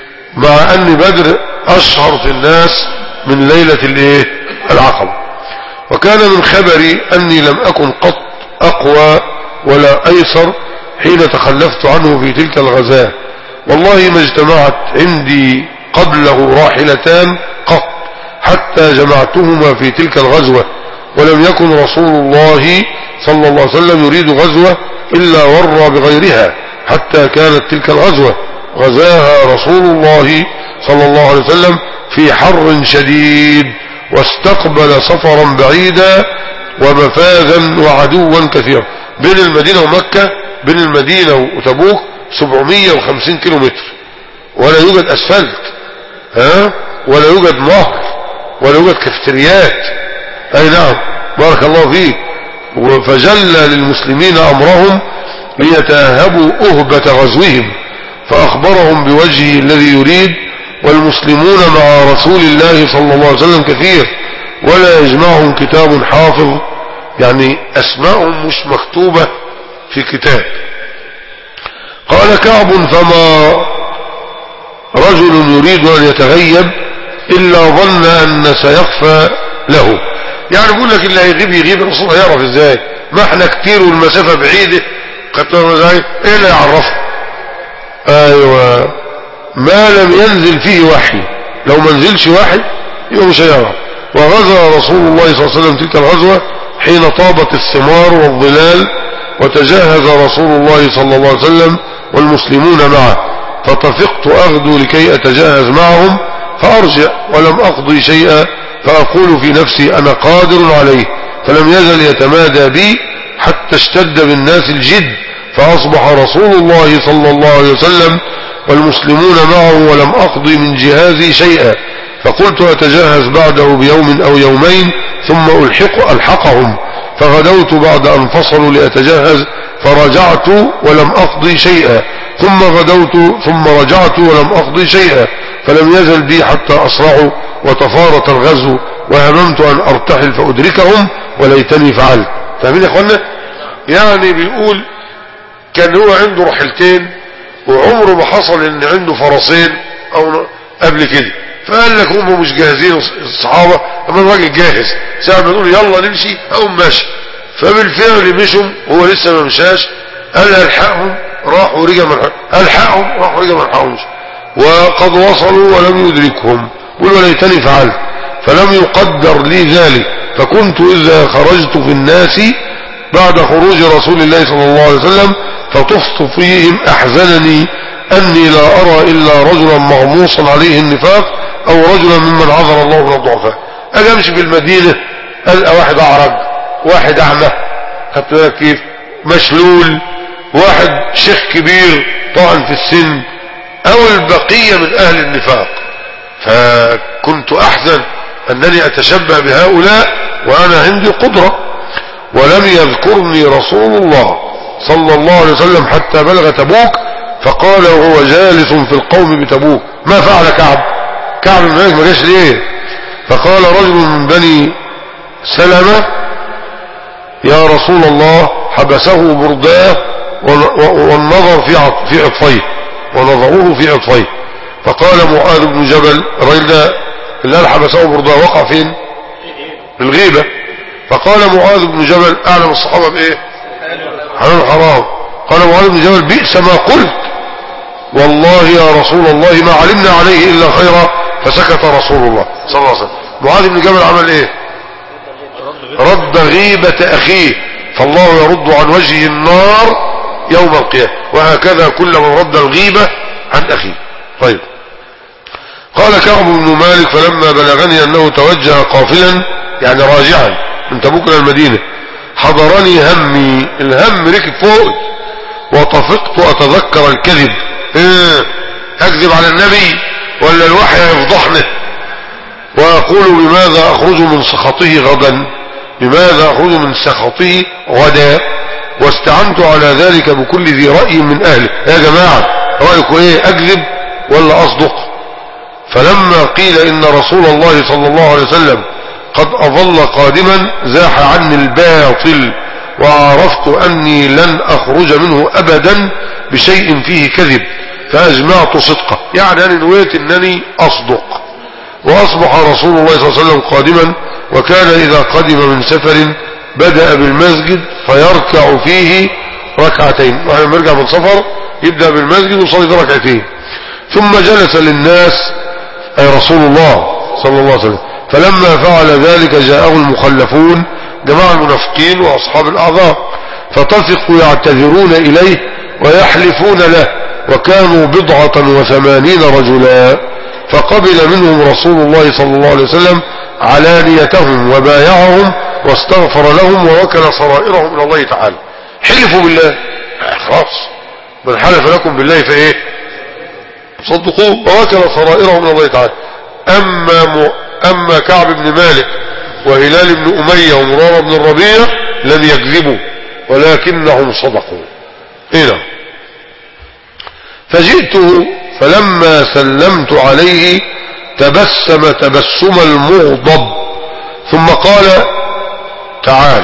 مع أن بدر أشهر في الناس من ليلة الايه العقبة. وكان من خبري أني لم أكن قط أقوى ولا أيسر حين تخلفت عنه في تلك الغزاة، والله ما اجتمعت عندي قبله راحلتان قط حتى جمعتهما في تلك الغزوة، ولم يكن رسول الله صلى الله عليه وسلم يريد غزوة إلا ورى بغيرها حتى كانت تلك الغزوة غزاها رسول الله صلى الله عليه وسلم في حر شديد، واستقبل سفرا بعيدا ومفاذا وعدوا كثيرا. بين المدينة ومكة، بين المدينة وتبوك سبعمائة وخمسين كيلو متر، ولا يوجد أسفلت ها ولا يوجد نهر ولا يوجد كافتريات. أي نعم بارك الله فيك. فجل للمسلمين أمرهم ليتأهبوا أهبة غزوهم، فأخبرهم بوجهه الذي يريد، والمسلمون مع رسول الله صلى الله عليه وسلم كثير ولا يجمعهم كتاب حافظ، يعني أسماءهم مش مكتوبة في كتاب. قال كعب فما رجل يريد أن يتغيب إلا ظن أن سيخفى له. يعني بقول لك اللي هيغيب يغيب، الرسول هيعرف ازاي؟ ما احنا كتير والمسافة بعيدة، قتلنا ازاي؟ ايه اللي يعرفه؟ ايوه ما لم ينزل فيه وحي، لو ما نزلش وحي يبقى مش هيعرف. وغزا رسول الله صلى الله عليه وسلم تلك الغزوة حين طابت الثمار والظلال، وتجهز رسول الله صلى الله عليه وسلم والمسلمون معه، فطفقت أغدو لكي أتجهز معهم فأرجع ولم أقضي شيئا، فأقول في نفسي أنا قادر عليه، فلم يزل يتمادى بي حتى اشتد بالناس الجد، فأصبح رسول الله صلى الله عليه وسلم والمسلمون معه ولم أقضي من جهازي شيئا، فقلت أتجهز بعده بيوم أو يومين ثم ألحق ألحقهم، فغدوت بعد أن فصلوا لأتجهز فرجعت ولم أقضي شيئا، ثم غدوت ثم رجعت ولم أقضي شيئا، فلم يزل بي حتى أسرعوا وتفارط الغزو وهممت أن أرتحل فأدركهم وليتني فعلت. فاهمين يا اخوانا؟ يعني بيقول كان هو عنده رحلتين وعمره ما حصل ان عنده فرسين او قبل كده، فقال لك هم مش جاهزين الصحابة، اما الراجل جاهز ساعة ما يقول يلا نمشي اقوم ماشي. فبالفعل مشوا، هو لسه ما مشاش، قال الحقهم راح ورجع من الحقهم راح ورجع من الحقهمش، وقد وصلوا ولم يدركهم. قل وليتني فعلت فلم يقدر لي ذلك، فكنت إذا خرجت في الناس بعد خروج رسول الله صلى الله عليه وسلم فطفت فيهم أحزنني أني لا أرى إلا رجلا مغموصا عليه النفاق أو رجلا ممن عذر الله من الضعفاء. أجي أمشي في المدينة ألقى واحد أعرج، واحد أعمى، خدت بالك كيف، مشلول، واحد شيخ كبير طعن في السن، أو البقية من أهل النفاق. فكنت أحزن أنني أتشبه بهؤلاء وأنا عندي قدرة. ولم يذكرني رسول الله صلى الله عليه وسلم حتى بلغ تبوك، فقال وهو جالس في القوم بتبوك ما فعل كعب؟ كعب بن مالك ما جاش ليه؟ فقال رجل من بني سلمة يا رسول الله حبسه برداه والنظر في في عطفيه ونظروه في عطفيه. فقال معاذ بن جبل، الرجل ده اللي قال حبسه برداه وقع فين؟ الغيبة. فقال معاذ بن جبل اعلم الصحابة بايه؟ حلال حرام. قال معاذ بن جبل بئس ما قلت والله يا رسول الله ما علمنا عليه الا خيرا، فسكت رسول الله صلى الله عليه وسلم. معاذ بن جبل عمل ايه؟ رد غيبة اخيه، فالله يرد عن وجهه النار يوم القيامة، وهكذا كل من رد الغيبة عن اخيه. طيب، قال كعب بن مالك فلما بلغني انه توجه قافلا يعني راجعا من تبوك الى المدينة حضرني همي، الهم ركب فوق، وطفقت اتذكر الكذب، ايه اكذب على النبي ولا الوحي يفضحنا؟ واقول بماذا اخرج من سخطه غدا، بماذا اخرج من سخطه غدا، واستعنت على ذلك بكل ذي رأي من اهله. يا جماعة رأيكم ايه، اكذب ولا اصدق؟ فلما قيل ان رسول الله صلى الله عليه وسلم قد اظل قادما زاح عني الباطل، وعرفت اني لن اخرج منه ابدا بشيء فيه كذب، فاجمعت صدقه، يعني انا نويت انني اصدق. واصبح رسول الله صلى الله عليه وسلم قادما، وكان اذا قدم من سفر بدأ بالمسجد فيركع فيه ركعتين، واحنا لما يرجع من سفر يبدأ بالمسجد ويصلي ركعتين، ثم جلس للناس اي رسول الله صلى الله عليه وسلم. فلما فعل ذلك جاءه المخلفون جماعة المنافقين واصحاب الاعذار، فطفقوا يعتذرون اليه ويحلفون له، وكانوا بضعة وثمانين رجلا، فقبل منهم رسول الله صلى الله عليه وسلم علانيتهم وبايعهم واستغفر لهم ووكل سرائرهم الى الله تعالى. حلفوا بالله، خلاص من حلف لكم بالله فايه صدقوه، ووكل سرائرهم الى الله تعالى. اما م... اما كعب بن مالك وهلال بن اميه ومرارة بن الربيع لم يكذبوا ولكنهم صدقوا. هنا فجئته فلما سلمت عليه تبسم تبسم المغضب، ثم قال تعال.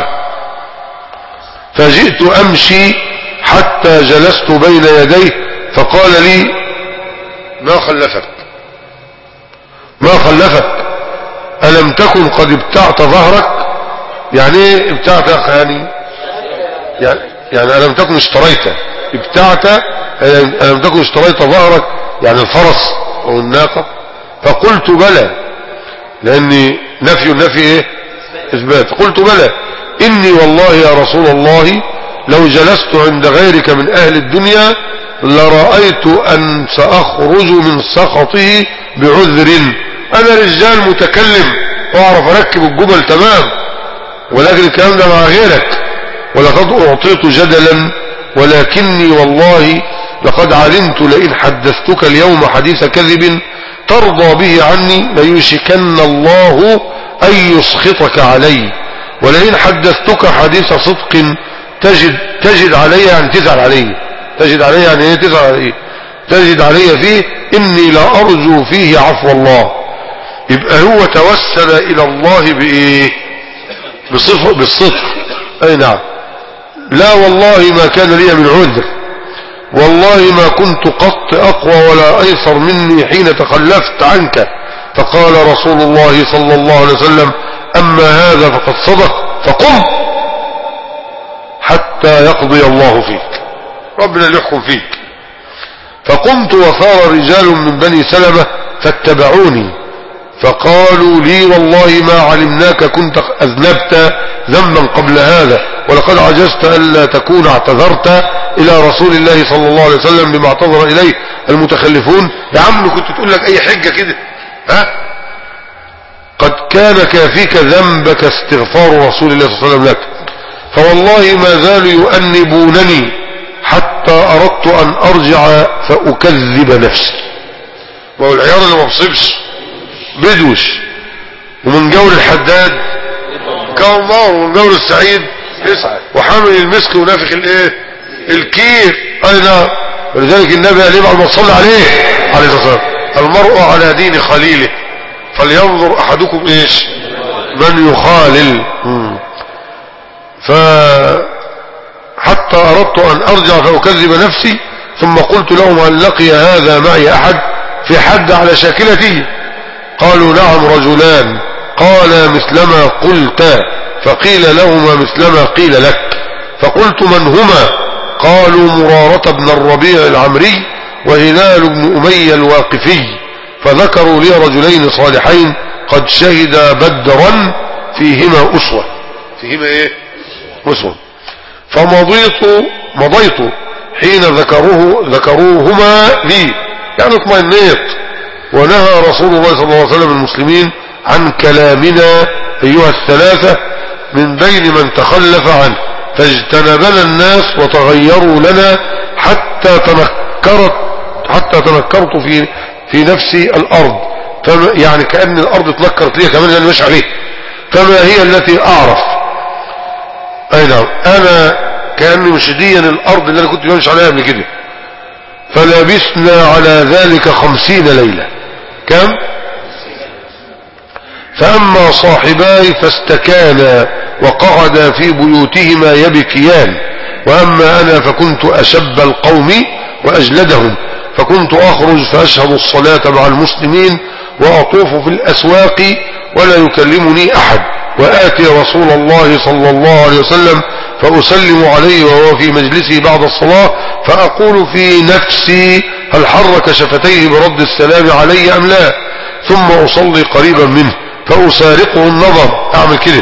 فجئت امشي حتى جلست بين يديه فقال لي ما خلفك ما خلفك ألم تكن قد ابتعت ظهرك؟ يعني ايه ابتعت يعني يعني, يعني ألم تكن اشتريت ابتعت ألم تكن اشتريت ظهرك يعني الفرس أو الناقة؟ فقلت بلى، لأني نفي النفي ايه اثبات. قلت بلى إني والله يا رسول الله لو جلست عند غيرك من أهل الدنيا لرأيت أن سأخرج من سخطه بعذر، أنا رجال متكلم وأعرف أركب الجمل تمام، ولكن الكلام ده مع غيرك. ولقد أعطيت جدلا ولكني والله لقد علمت لئن حدثتك اليوم حديث كذب ترضى به عني ليوشكن الله أن يسخطك علي، ولئن حدثتك حديث صدق تجد تجد علي يعني تزعل علي، تجد علي يعني ايه تزعل علي تجد علي فيه إني لا أرجو فيه عفو الله. يبقى هو توسل إلى الله بإيه؟ بصفة بالصدق. أي نعم. لا والله ما كان لي من عذر، والله ما كنت قط أقوى ولا أيسر مني حين تخلفت عنك. فقال رسول الله صلى الله عليه وسلم: أما هذا فقد صدق، فقم حتى يقضي الله فيك، ربنا اللي يحكم فيك. فقمت وثار رجال من بني سلمة فاتبعوني، فقالوا لي: والله ما علمناك كنت أذنبت ذنبا قبل هذا، ولقد عجزت ألا تكون اعتذرت إلى رسول الله صلى الله عليه وسلم بما اعتذر إليه المتخلفون. يا عم كنت تقول لك أي حجة كده، ها؟ قد كان كافيك ذنبك استغفار رسول الله صلى الله عليه وسلم لك، فوالله ما زالوا يؤنبونني حتى أردت أن أرجع فأكذب نفسي. ما هو العيار اللي ما بصيبش بدوش، ومن جور الحداد كومار، ومن جور السعيد اسعد، وحامل المسك ونافخ الايه الكير. اي نعم. ولذلك النبي قال بعد ما صلى عليه عليه الصلاه والسلام: المرء على دين خليله فلينظر احدكم ايش من يخالل. فحتى اردت ان ارجع فاكذب نفسي، ثم قلت لهم: هل لقي هذا معي احد؟ في حد على شاكلتي؟ قالوا: نعم رجلان. قال: مثلما قلت. فقيل لهما مثلما قيل لك. فقلت: من هما؟ قالوا: مرارة بن الربيع العمري وهلال بن أمية الواقفي. فذكروا لي رجلين صالحين قد شهدا بدرا فيهما أسوة. فيهما ايه؟ أسوة. فمضيت مضيت حين ذكروه ذكروهما لي، يعني اطمئنيت. ونهى رسول الله صلى الله عليه وسلم المسلمين عن كلامنا أيها الثلاثة من بين من تخلف عنه، فاجتنبنا الناس وتغيروا لنا حتى تنكرت حتى تنكرت في في نفسي الأرض، يعني كأن الأرض تنكرت لي كمان أنا مش عليه، كما هي التي أعرف. أي نعم. أنا كأني مشديا الأرض اللي أنا كنت بمشي عليها قبل كده. فلبسنا على ذلك خمسين ليلة. كم؟ فأما صاحباي فاستكانا وقعدا في بيوتهما يبكيان، وأما أنا فكنت أشب القوم وأجلدهم، فكنت أخرج فأشهد الصلاة مع المسلمين وأطوف في الأسواق ولا يكلمني أحد، وآتي رسول الله صلى الله عليه وسلم فأسلم عليه وهو في مجلسه بعد الصلاة، فأقول في نفسي: هل حرك شفتيه برد السلام علي أم لا؟ ثم أصلي قريبا منه فأسارقه النظر. أعمل كده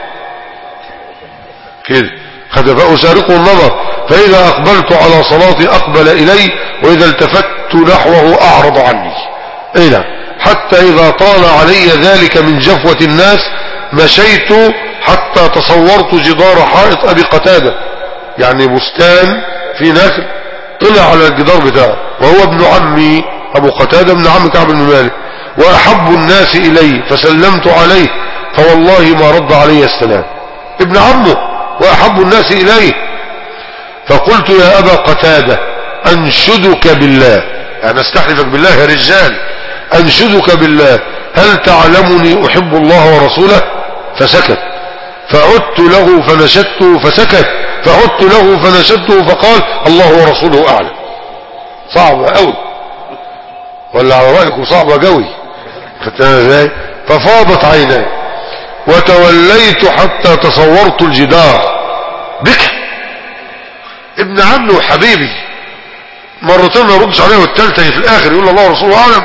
كده فأسارقه النظر، فإذا أقبلت على صلاتي أقبل إلي، وإذا التفت نحوه أعرض عني. إيه، حتى إذا طال علي ذلك من جفوة الناس مشيت حتى تصورت جدار حائط أبي قتادة، يعني بستان في نخل طلع على الجدار بتاعه، وهو ابن عمي أبو قتادة ابن عم كعب بن مالك، وأحب الناس إلي فسلمت عليه، فوالله ما رد علي السلام. ابن عمه وأحب الناس إليه. فقلت: يا أبا قتادة أنشدك بالله، يعني استحلفك بالله يا رجال، أنشدك بالله، هل تعلمني أحب الله ورسوله؟ فسكت. فعدت له فنشدته فسكت، فعدت له فنشدته فقال: الله ورسوله أعلم. صعبة قوي، ولا على رأيكم صعبة قوي؟ ففاضت عيناي وتوليت حتى تصورت الجدار. بك ابن عمي وحبيبي مرتين ما يردش عليه، والثالثه في الاخر يقول الله ورسوله اعلم.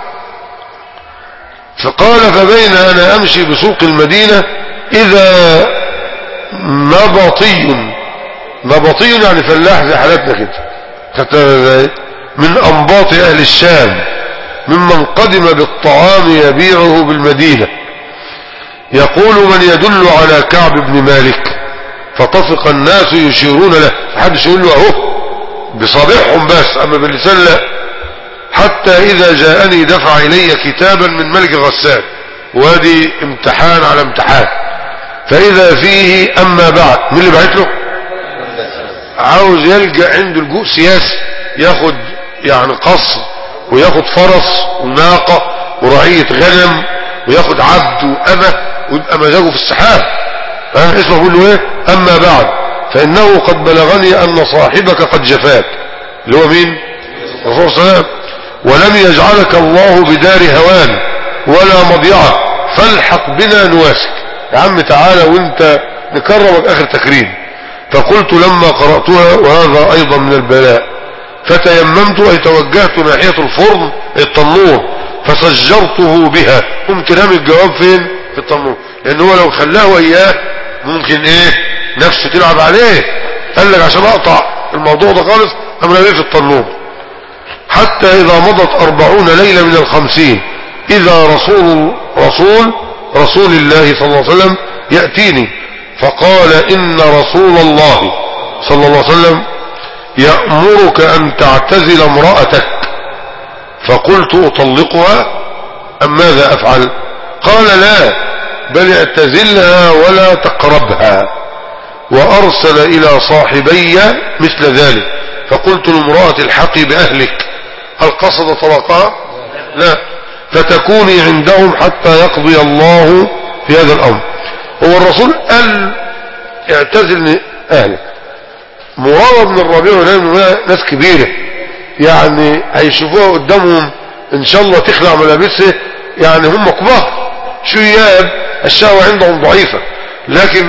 فقال: فبين انا امشي بسوق المدينه اذا نبطي نبطي يعني فلاح زي حالتنا كده من انباط اهل الشام ممن قدم بالطعام يبيعه بالمدينه، يقول: من يدل على كعب بن مالك؟ فطفق الناس يشيرون له، محدش يقول له اهو بصابعهم بس، اما باللسان لا. حتى اذا جاءني دفع الي كتابا من ملك غسان، وادي امتحان على امتحان، فاذا فيه: اما بعد. مين اللي بعت له؟ عاوز يلجأ عنده لجوء سياسي، ياخد يعني قصر وياخد فرس وناقة ورعية غنم وياخد عبد وأمة ويبقى مزاجه في السحاب. ها اسمه بيقول له ايه؟ اما بعد فانه قد بلغني ان صاحبك قد جفاك، اللي هو مين؟ الرسول صلى الله عليه وسلم، ولم يجعلك الله بدار هوان ولا مضيعة فالحق بنا نواسك. يا عم تعالى وانت نكرمك اخر تكريم. فقلت لما قرأتها وهذا ايضا من البلاء فتيممت اي توجهت ناحية الفرن التنور فسجرته بها. قمت رامي الجواب فين؟ في التنور، لان هو لو خلاه وياه ممكن ايه نفسه تلعب عليه. قال لك عشان اقطع الموضوع ده خالص قام راميه في التنور. حتى اذا مضت اربعون ليلة من الخمسين اذا رسول رسول رسول الله صلى الله عليه وسلم يأتيني فقال ان رسول الله صلى الله عليه وسلم يأمرك ان تعتزل امرأتك. فقلت اطلقها ام ماذا افعل؟ قال لا بل اعتزلها ولا تقربها. وارسل الى صاحبي مثل ذلك. فقلت لامرأة الحقي باهلك. هل قصد طلاقها؟ لا. فتكوني عندهم حتى يقضي الله في هذا الامر. هو الرسول قال اعتزل اهلك. مراد بن الربيع ولانه ناس كبيرة يعني هيشوفوها قدامهم ان شاء الله تخلع ملابسه، يعني هم كبار شياب الشهوة عندهم ضعيفة، لكن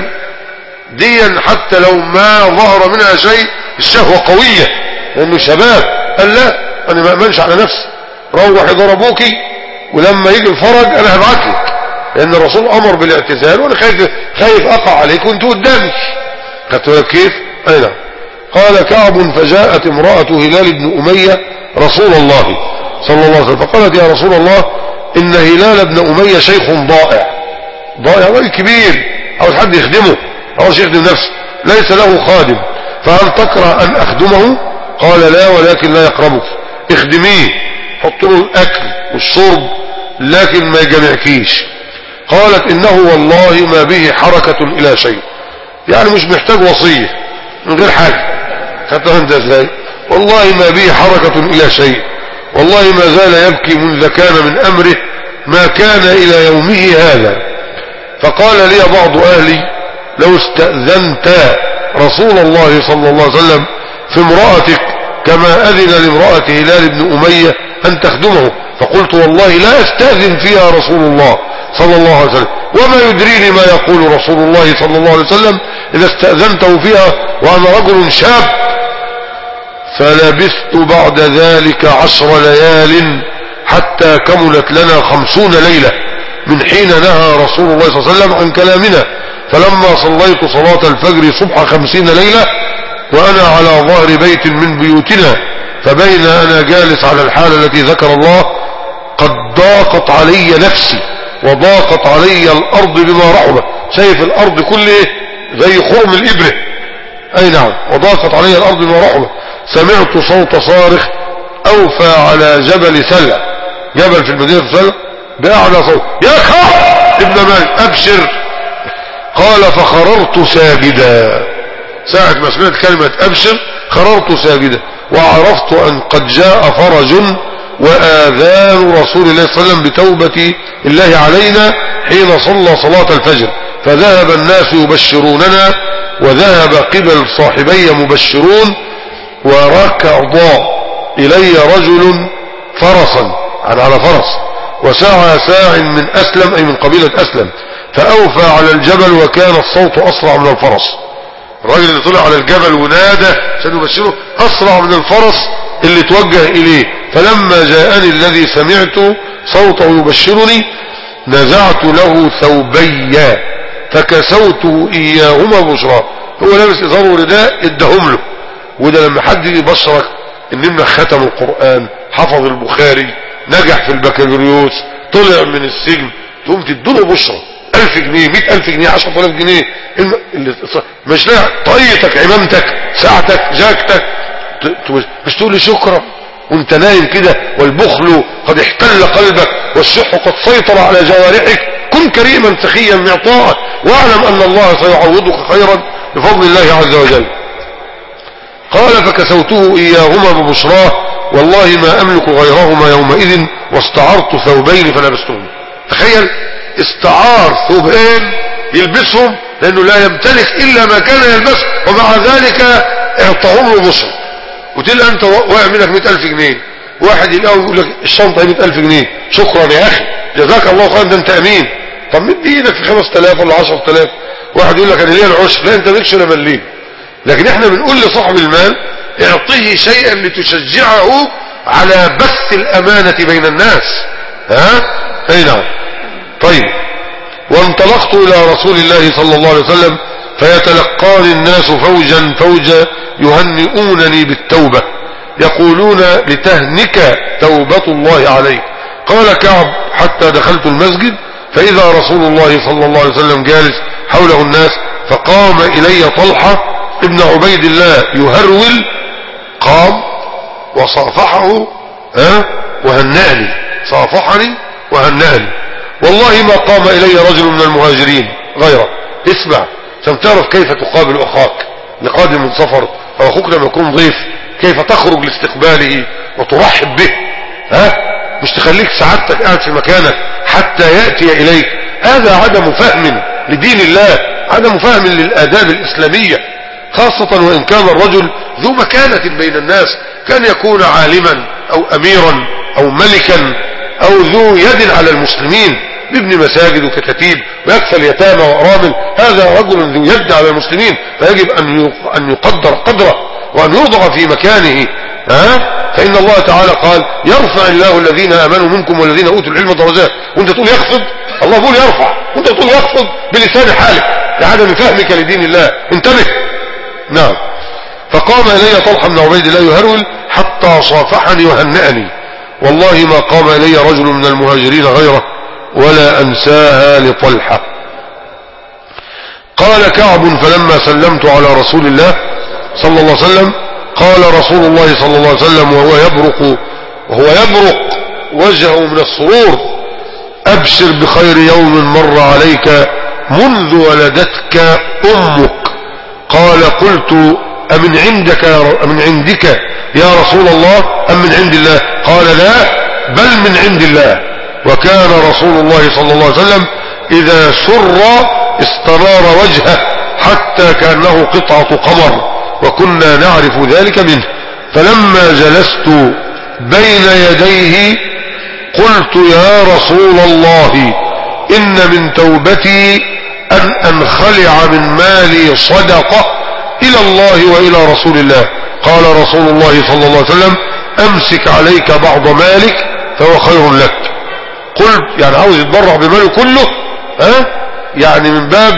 ديا حتى لو ما ظهر منها شيء الشهوة قوية لانه شباب. قال لا انا ما امنش على نفسي، روح ضربوك ولما يجي الفرج انا هبعت لك، لان الرسول امر بالاعتزال وانا خايف خايف اقع عليك وانت قدامي. خدت بالك كيف؟ اي نعم. قال كعب فجاءت امرأة هلال بن امية رسول الله صلى الله عليه وسلم فقالت يا رسول الله ان هلال بن امية شيخ ضائع. ضائع راجل كبير عاوز حد يخدمه، عاوز يخدم نفسه، ليس له خادم، فهل تكره ان اخدمه؟ قال لا ولكن لا يقربك، اخدميه حط له الاكل والشرب لكن ما يجمعكيش. قالت انه والله ما به حركة الى شيء، يعني مش محتاج وصية من غير حاجة. خدتها انت ازاي؟ والله ما به حركة الى شيء، والله ما زال يبكي منذ كان من امره ما كان الى يومه هذا. فقال لي بعض اهلي لو استأذنت رسول الله صلى الله عليه وسلم في امرأتك كما اذن لامرأة هلال بن امية ان تخدمه. فقلت والله لا استأذن فيها رسول الله صلى الله عليه وسلم، وما يدريني ما يقول رسول الله صلى الله عليه وسلم اذا استأذنته فيها وانا رجل شاب. فلبثت بعد ذلك عشر ليال حتى كملت لنا خمسون ليلة من حين نهى رسول الله صلى الله عليه وسلم عن كلامنا. فلما صليت صلاة الفجر صبح خمسين ليلة وانا على ظهر بيت من بيوتنا، فبين انا جالس على الحالة التي ذكر الله قد ضاقت علي نفسي وضاقت علي الارض بما رحبت. شايف الارض كله زي خرم الابرة. اي نعم. وضاقت علي الارض بما رحبت. سمعت صوت صارخ اوفى على جبل سلع، جبل في المدينة سلع باعلى صوت، يا كعب ابن مالك ابشر. قال فخررت ساجدا. ساعة ما سمعت كلمة ابشر خررت ساجدا وعرفت ان قد جاء فرج واذان رسول الله صلى الله عليه وسلم بتوبة الله علينا حين صلى صلاة الفجر. فذهب الناس يبشروننا وذهب قبل صاحبي مبشرون، وركض الي رجل فرسا عن على فرس وسعى ساع من اسلم اي من قبيلة اسلم فاوفى على الجبل وكان الصوت اسرع من الفرس. الراجل اللي طلع على الجبل ونادى عشان يبشره اسرع من الفرس اللي توجه اليه. فلما جاءني الذي سمعت صوته يبشرني نزعت له ثوبي فكسوته اياهما بشرى. هو لابس ازار ورداء ادهم له. وده لما حد يبشرك ان ابنك ختم القرآن، حفظ البخاري، نجح في البكالوريوس، طلع من السجن، تقوم تدوله بشرى الف جنيه مئة الف جنيه عشرة الاف جنيه. مش لا طاقيتك عمامتك ساعتك جاكتك، مش تقول لي شكرا وانت نايم كده والبخل قد احتل قلبك والشح قد سيطر على جوارحك. كن كريما سخيا معطاء واعلم ان الله سيعوضك خيرا بفضل الله عز وجل. قال فكسوته اياهما ببشراه والله ما أملك غيرهما يومئذ واستعرت ثوبين فلبستهم. تخيل، استعار ثوبين يلبسهم لأنه لا يمتلك إلا ما كان يلبسه، ومع ذلك اعطاهم له بصر. وتلقى أنت واقع منك مئة ألف جنيه، واحد يلاقي يقول لك الشنطة مئة ألف جنيه، شكرا يا أخي جزاك الله خير، ده أنت أمين. طب مد إيدك في خمس تلاف ولا عشر تلاف، واحد يقول لك أنا ليه العشر، لا أنت مالكش ولا مليم. لكن احنا بنقول لصاحب المال اعطيه شيئا لتشجعه على بث الأمانة بين الناس. ها اي نعم. طيب، وانطلقت إلى رسول الله صلى الله عليه وسلم فيتلقاني الناس فوجا فوجا يهنئونني بالتوبة يقولون لتهنك توبة الله عليك. قال كعب حتى دخلت المسجد فإذا رسول الله صلى الله عليه وسلم جالس حوله الناس، فقام إلي طلحة ابن عبيد الله يهرول، قام وصافحه ها وهنأني، صافحني وهنأني. والله ما قام إلي رجل من المهاجرين غيره. اسمع عشان تعرف كيف تقابل أخاك لقادم من سفر، أو أخوك لما يكون ضيف كيف تخرج لاستقباله وترحب به. ها مش تخليك سعادتك قاعد في مكانك حتى يأتي إليك. هذا عدم فهم لدين الله، عدم فهم للآداب الإسلامية، خاصة وإن كان الرجل ذو مكانة بين الناس، كان يكون عالما أو أميرا أو ملكا أو ذو يد على المسلمين بابن مساجد وكتاتيب ويكفى اليتامى وأرامل. هذا رجل ذو يد على المسلمين، فيجب أن يقدر قدره وأن يوضع في مكانه. ها فإن الله تعالى قال يرفع الله الذين آمنوا منكم والذين أوتوا العلم درجات، وانت تقول يخفض. الله يقول يرفع وانت تقول يخفض بلسان حالك لعدم فهمك لدين الله. انتبه. نعم. فقام إلي طلحة بن عبيد الله يهرول حتى صافحني وهنأني. والله ما قام إلي رجل من المهاجرين غيره ولا أنساها لطلحة. قال كعب فلما سلمت على رسول الله صلى الله عليه وسلم قال رسول الله صلى الله عليه وسلم وهو يبرق وهو يبرق وجهه من السرور: أبشر بخير يوم مر عليك منذ ولدتك أمك. قال قلت أمن عندك أمن عندك يا رسول الله أم من عند الله؟ قال لا بل من عند الله. وكان رسول الله صلى الله عليه وسلم إذا سر استنار وجهه حتى كأنه قطعة قمر، وكنا نعرف ذلك منه. فلما جلست بين يديه قلت يا رسول الله إن من توبتي أن أنخلع من مالي صدقة إلى الله وإلى رسول الله. قال رسول الله صلى الله عليه وسلم أمسك عليك بعض مالك فهو خير لك. قلت يعني عاوز يتبرع بماله كله، ها يعني من باب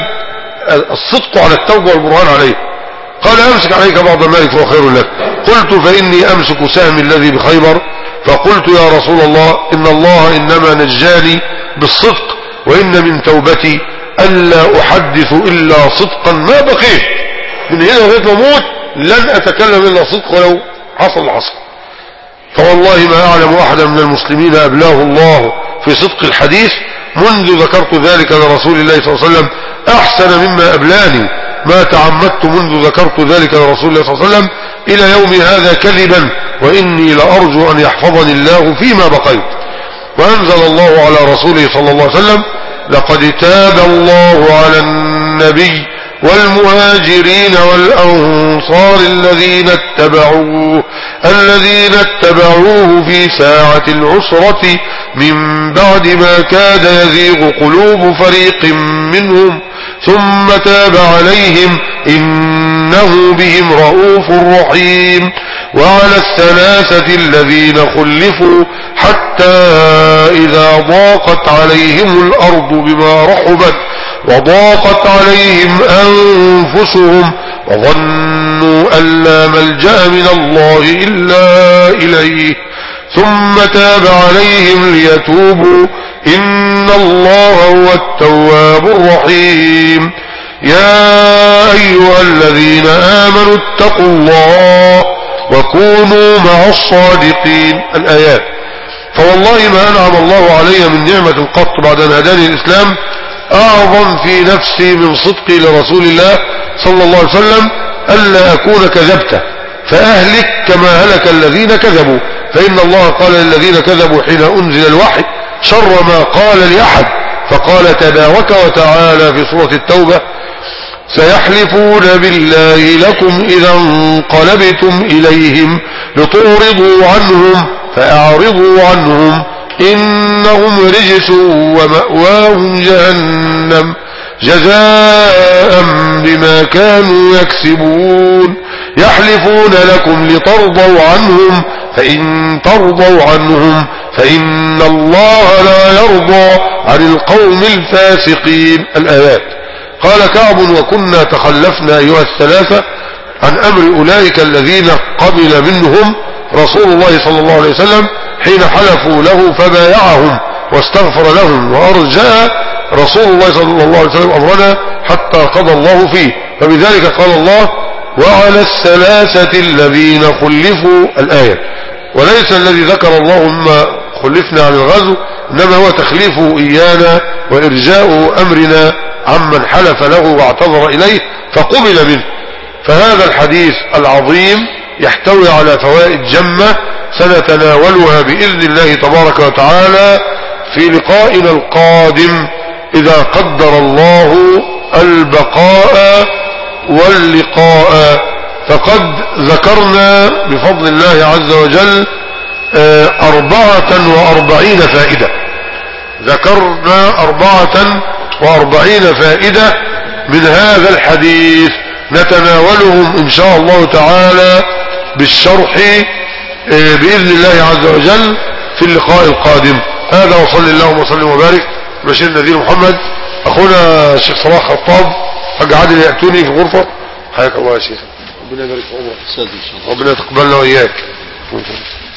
الصدق على التوبة والبرهان عليه. قال أمسك عليك بعض مالك فهو خير لك. قلت فإني أمسك سهمي الذي بخيبر. فقلت يا رسول الله إن الله إنما نجاني بالصدق، وإن من توبتي ألا أحدث إلا صدقا ما بقيت، من هنا لغاية ما أموت لن أتكلم إلا صدق ولو حصل حصل. فوالله ما أعلم أحدا من المسلمين أبلاه الله في صدق الحديث منذ ذكرت ذلك لرسول الله صلى الله عليه وسلم أحسن مما أبلاني. ما تعمدت منذ ذكرت ذلك لرسول الله صلى الله عليه وسلم إلى يوم هذا كذبا، وإني لأرجو أن يحفظني الله فيما بقيت. وأنزل الله على رسوله صلى الله عليه وسلم: لقد تاب الله على النبي والمهاجرين والأنصار الذين اتبعوه الذين اتبعوه في ساعة العسرة من بعد ما كاد يزيغ قلوب فريق منهم ثم تاب عليهم إنه بهم رؤوف رحيم. وعلى الثلاثة الذين خلفوا حتى إذا ضاقت عليهم الأرض بما رحبت وضاقت عليهم أنفسهم وظنوا أن لا ملجأ من الله إلا إليه ثم تاب عليهم ليتوبوا إن الله هو التواب الرحيم. يا أيها الذين آمنوا اتقوا الله وكونوا مع الصادقين. الآيات. فوالله ما أنعم الله علي من نعمة قط بعد أن هداني الإسلام أعظم في نفسي من صدقي لرسول الله صلى الله عليه وسلم ألا أكون كذبته فأهلك كما هلك الذين كذبوا. فإن الله قال للذين كذبوا حين أنزل الوحي شر ما قال لأحد، فقال تبارك وتعالى في سورة التوبة سيحلفون بالله لكم إذا انقلبتم إليهم لتعرضوا عنهم فأعرضوا عنهم إنهم رجس ومأواهم جهنم جزاء بما كانوا يكسبون. يحلفون لكم لترضوا عنهم فإن ترضوا عنهم فإن الله لا يرضى عن القوم الفاسقين. الآيات. قال كعب وكنا تخلفنا أيها الثلاثة عن أمر أولئك الذين قبل منهم رسول الله صلى الله عليه وسلم حين حلفوا له فبايعهم واستغفر لهم وأرجأ رسول الله صلى الله عليه وسلم أمرنا حتى قضى الله فيه، فبذلك قال الله وعلى الثلاثة الذين خلفوا الآية. وليس الذي ذكر الله مما خلفنا عن الغزو، إنما هو تخليفه إيانا وإرجاء أمرنا عمن حلف له واعتذر إليه فقبل منه. فهذا الحديث العظيم يحتوي على فوائد جمة سنتناولها بإذن الله تبارك وتعالى في لقائنا القادم إذا قدر الله البقاء واللقاء. فقد ذكرنا بفضل الله عز وجل أربعة وأربعين فائدة، ذكرنا أربعة وأربعين فائدة من هذا الحديث نتناولهم إن شاء الله تعالى بالشرح بإذن الله عز وجل في اللقاء القادم. هذا وصلى الله وسلم وبارك بشير النذير محمد. أخونا الشيخ صلاح خطاب حاج عادل يأتوني في الغرفة. حياك الله يا شيخ، ربنا يبارك في عمرك، ربنا يتقبلنا وإياك.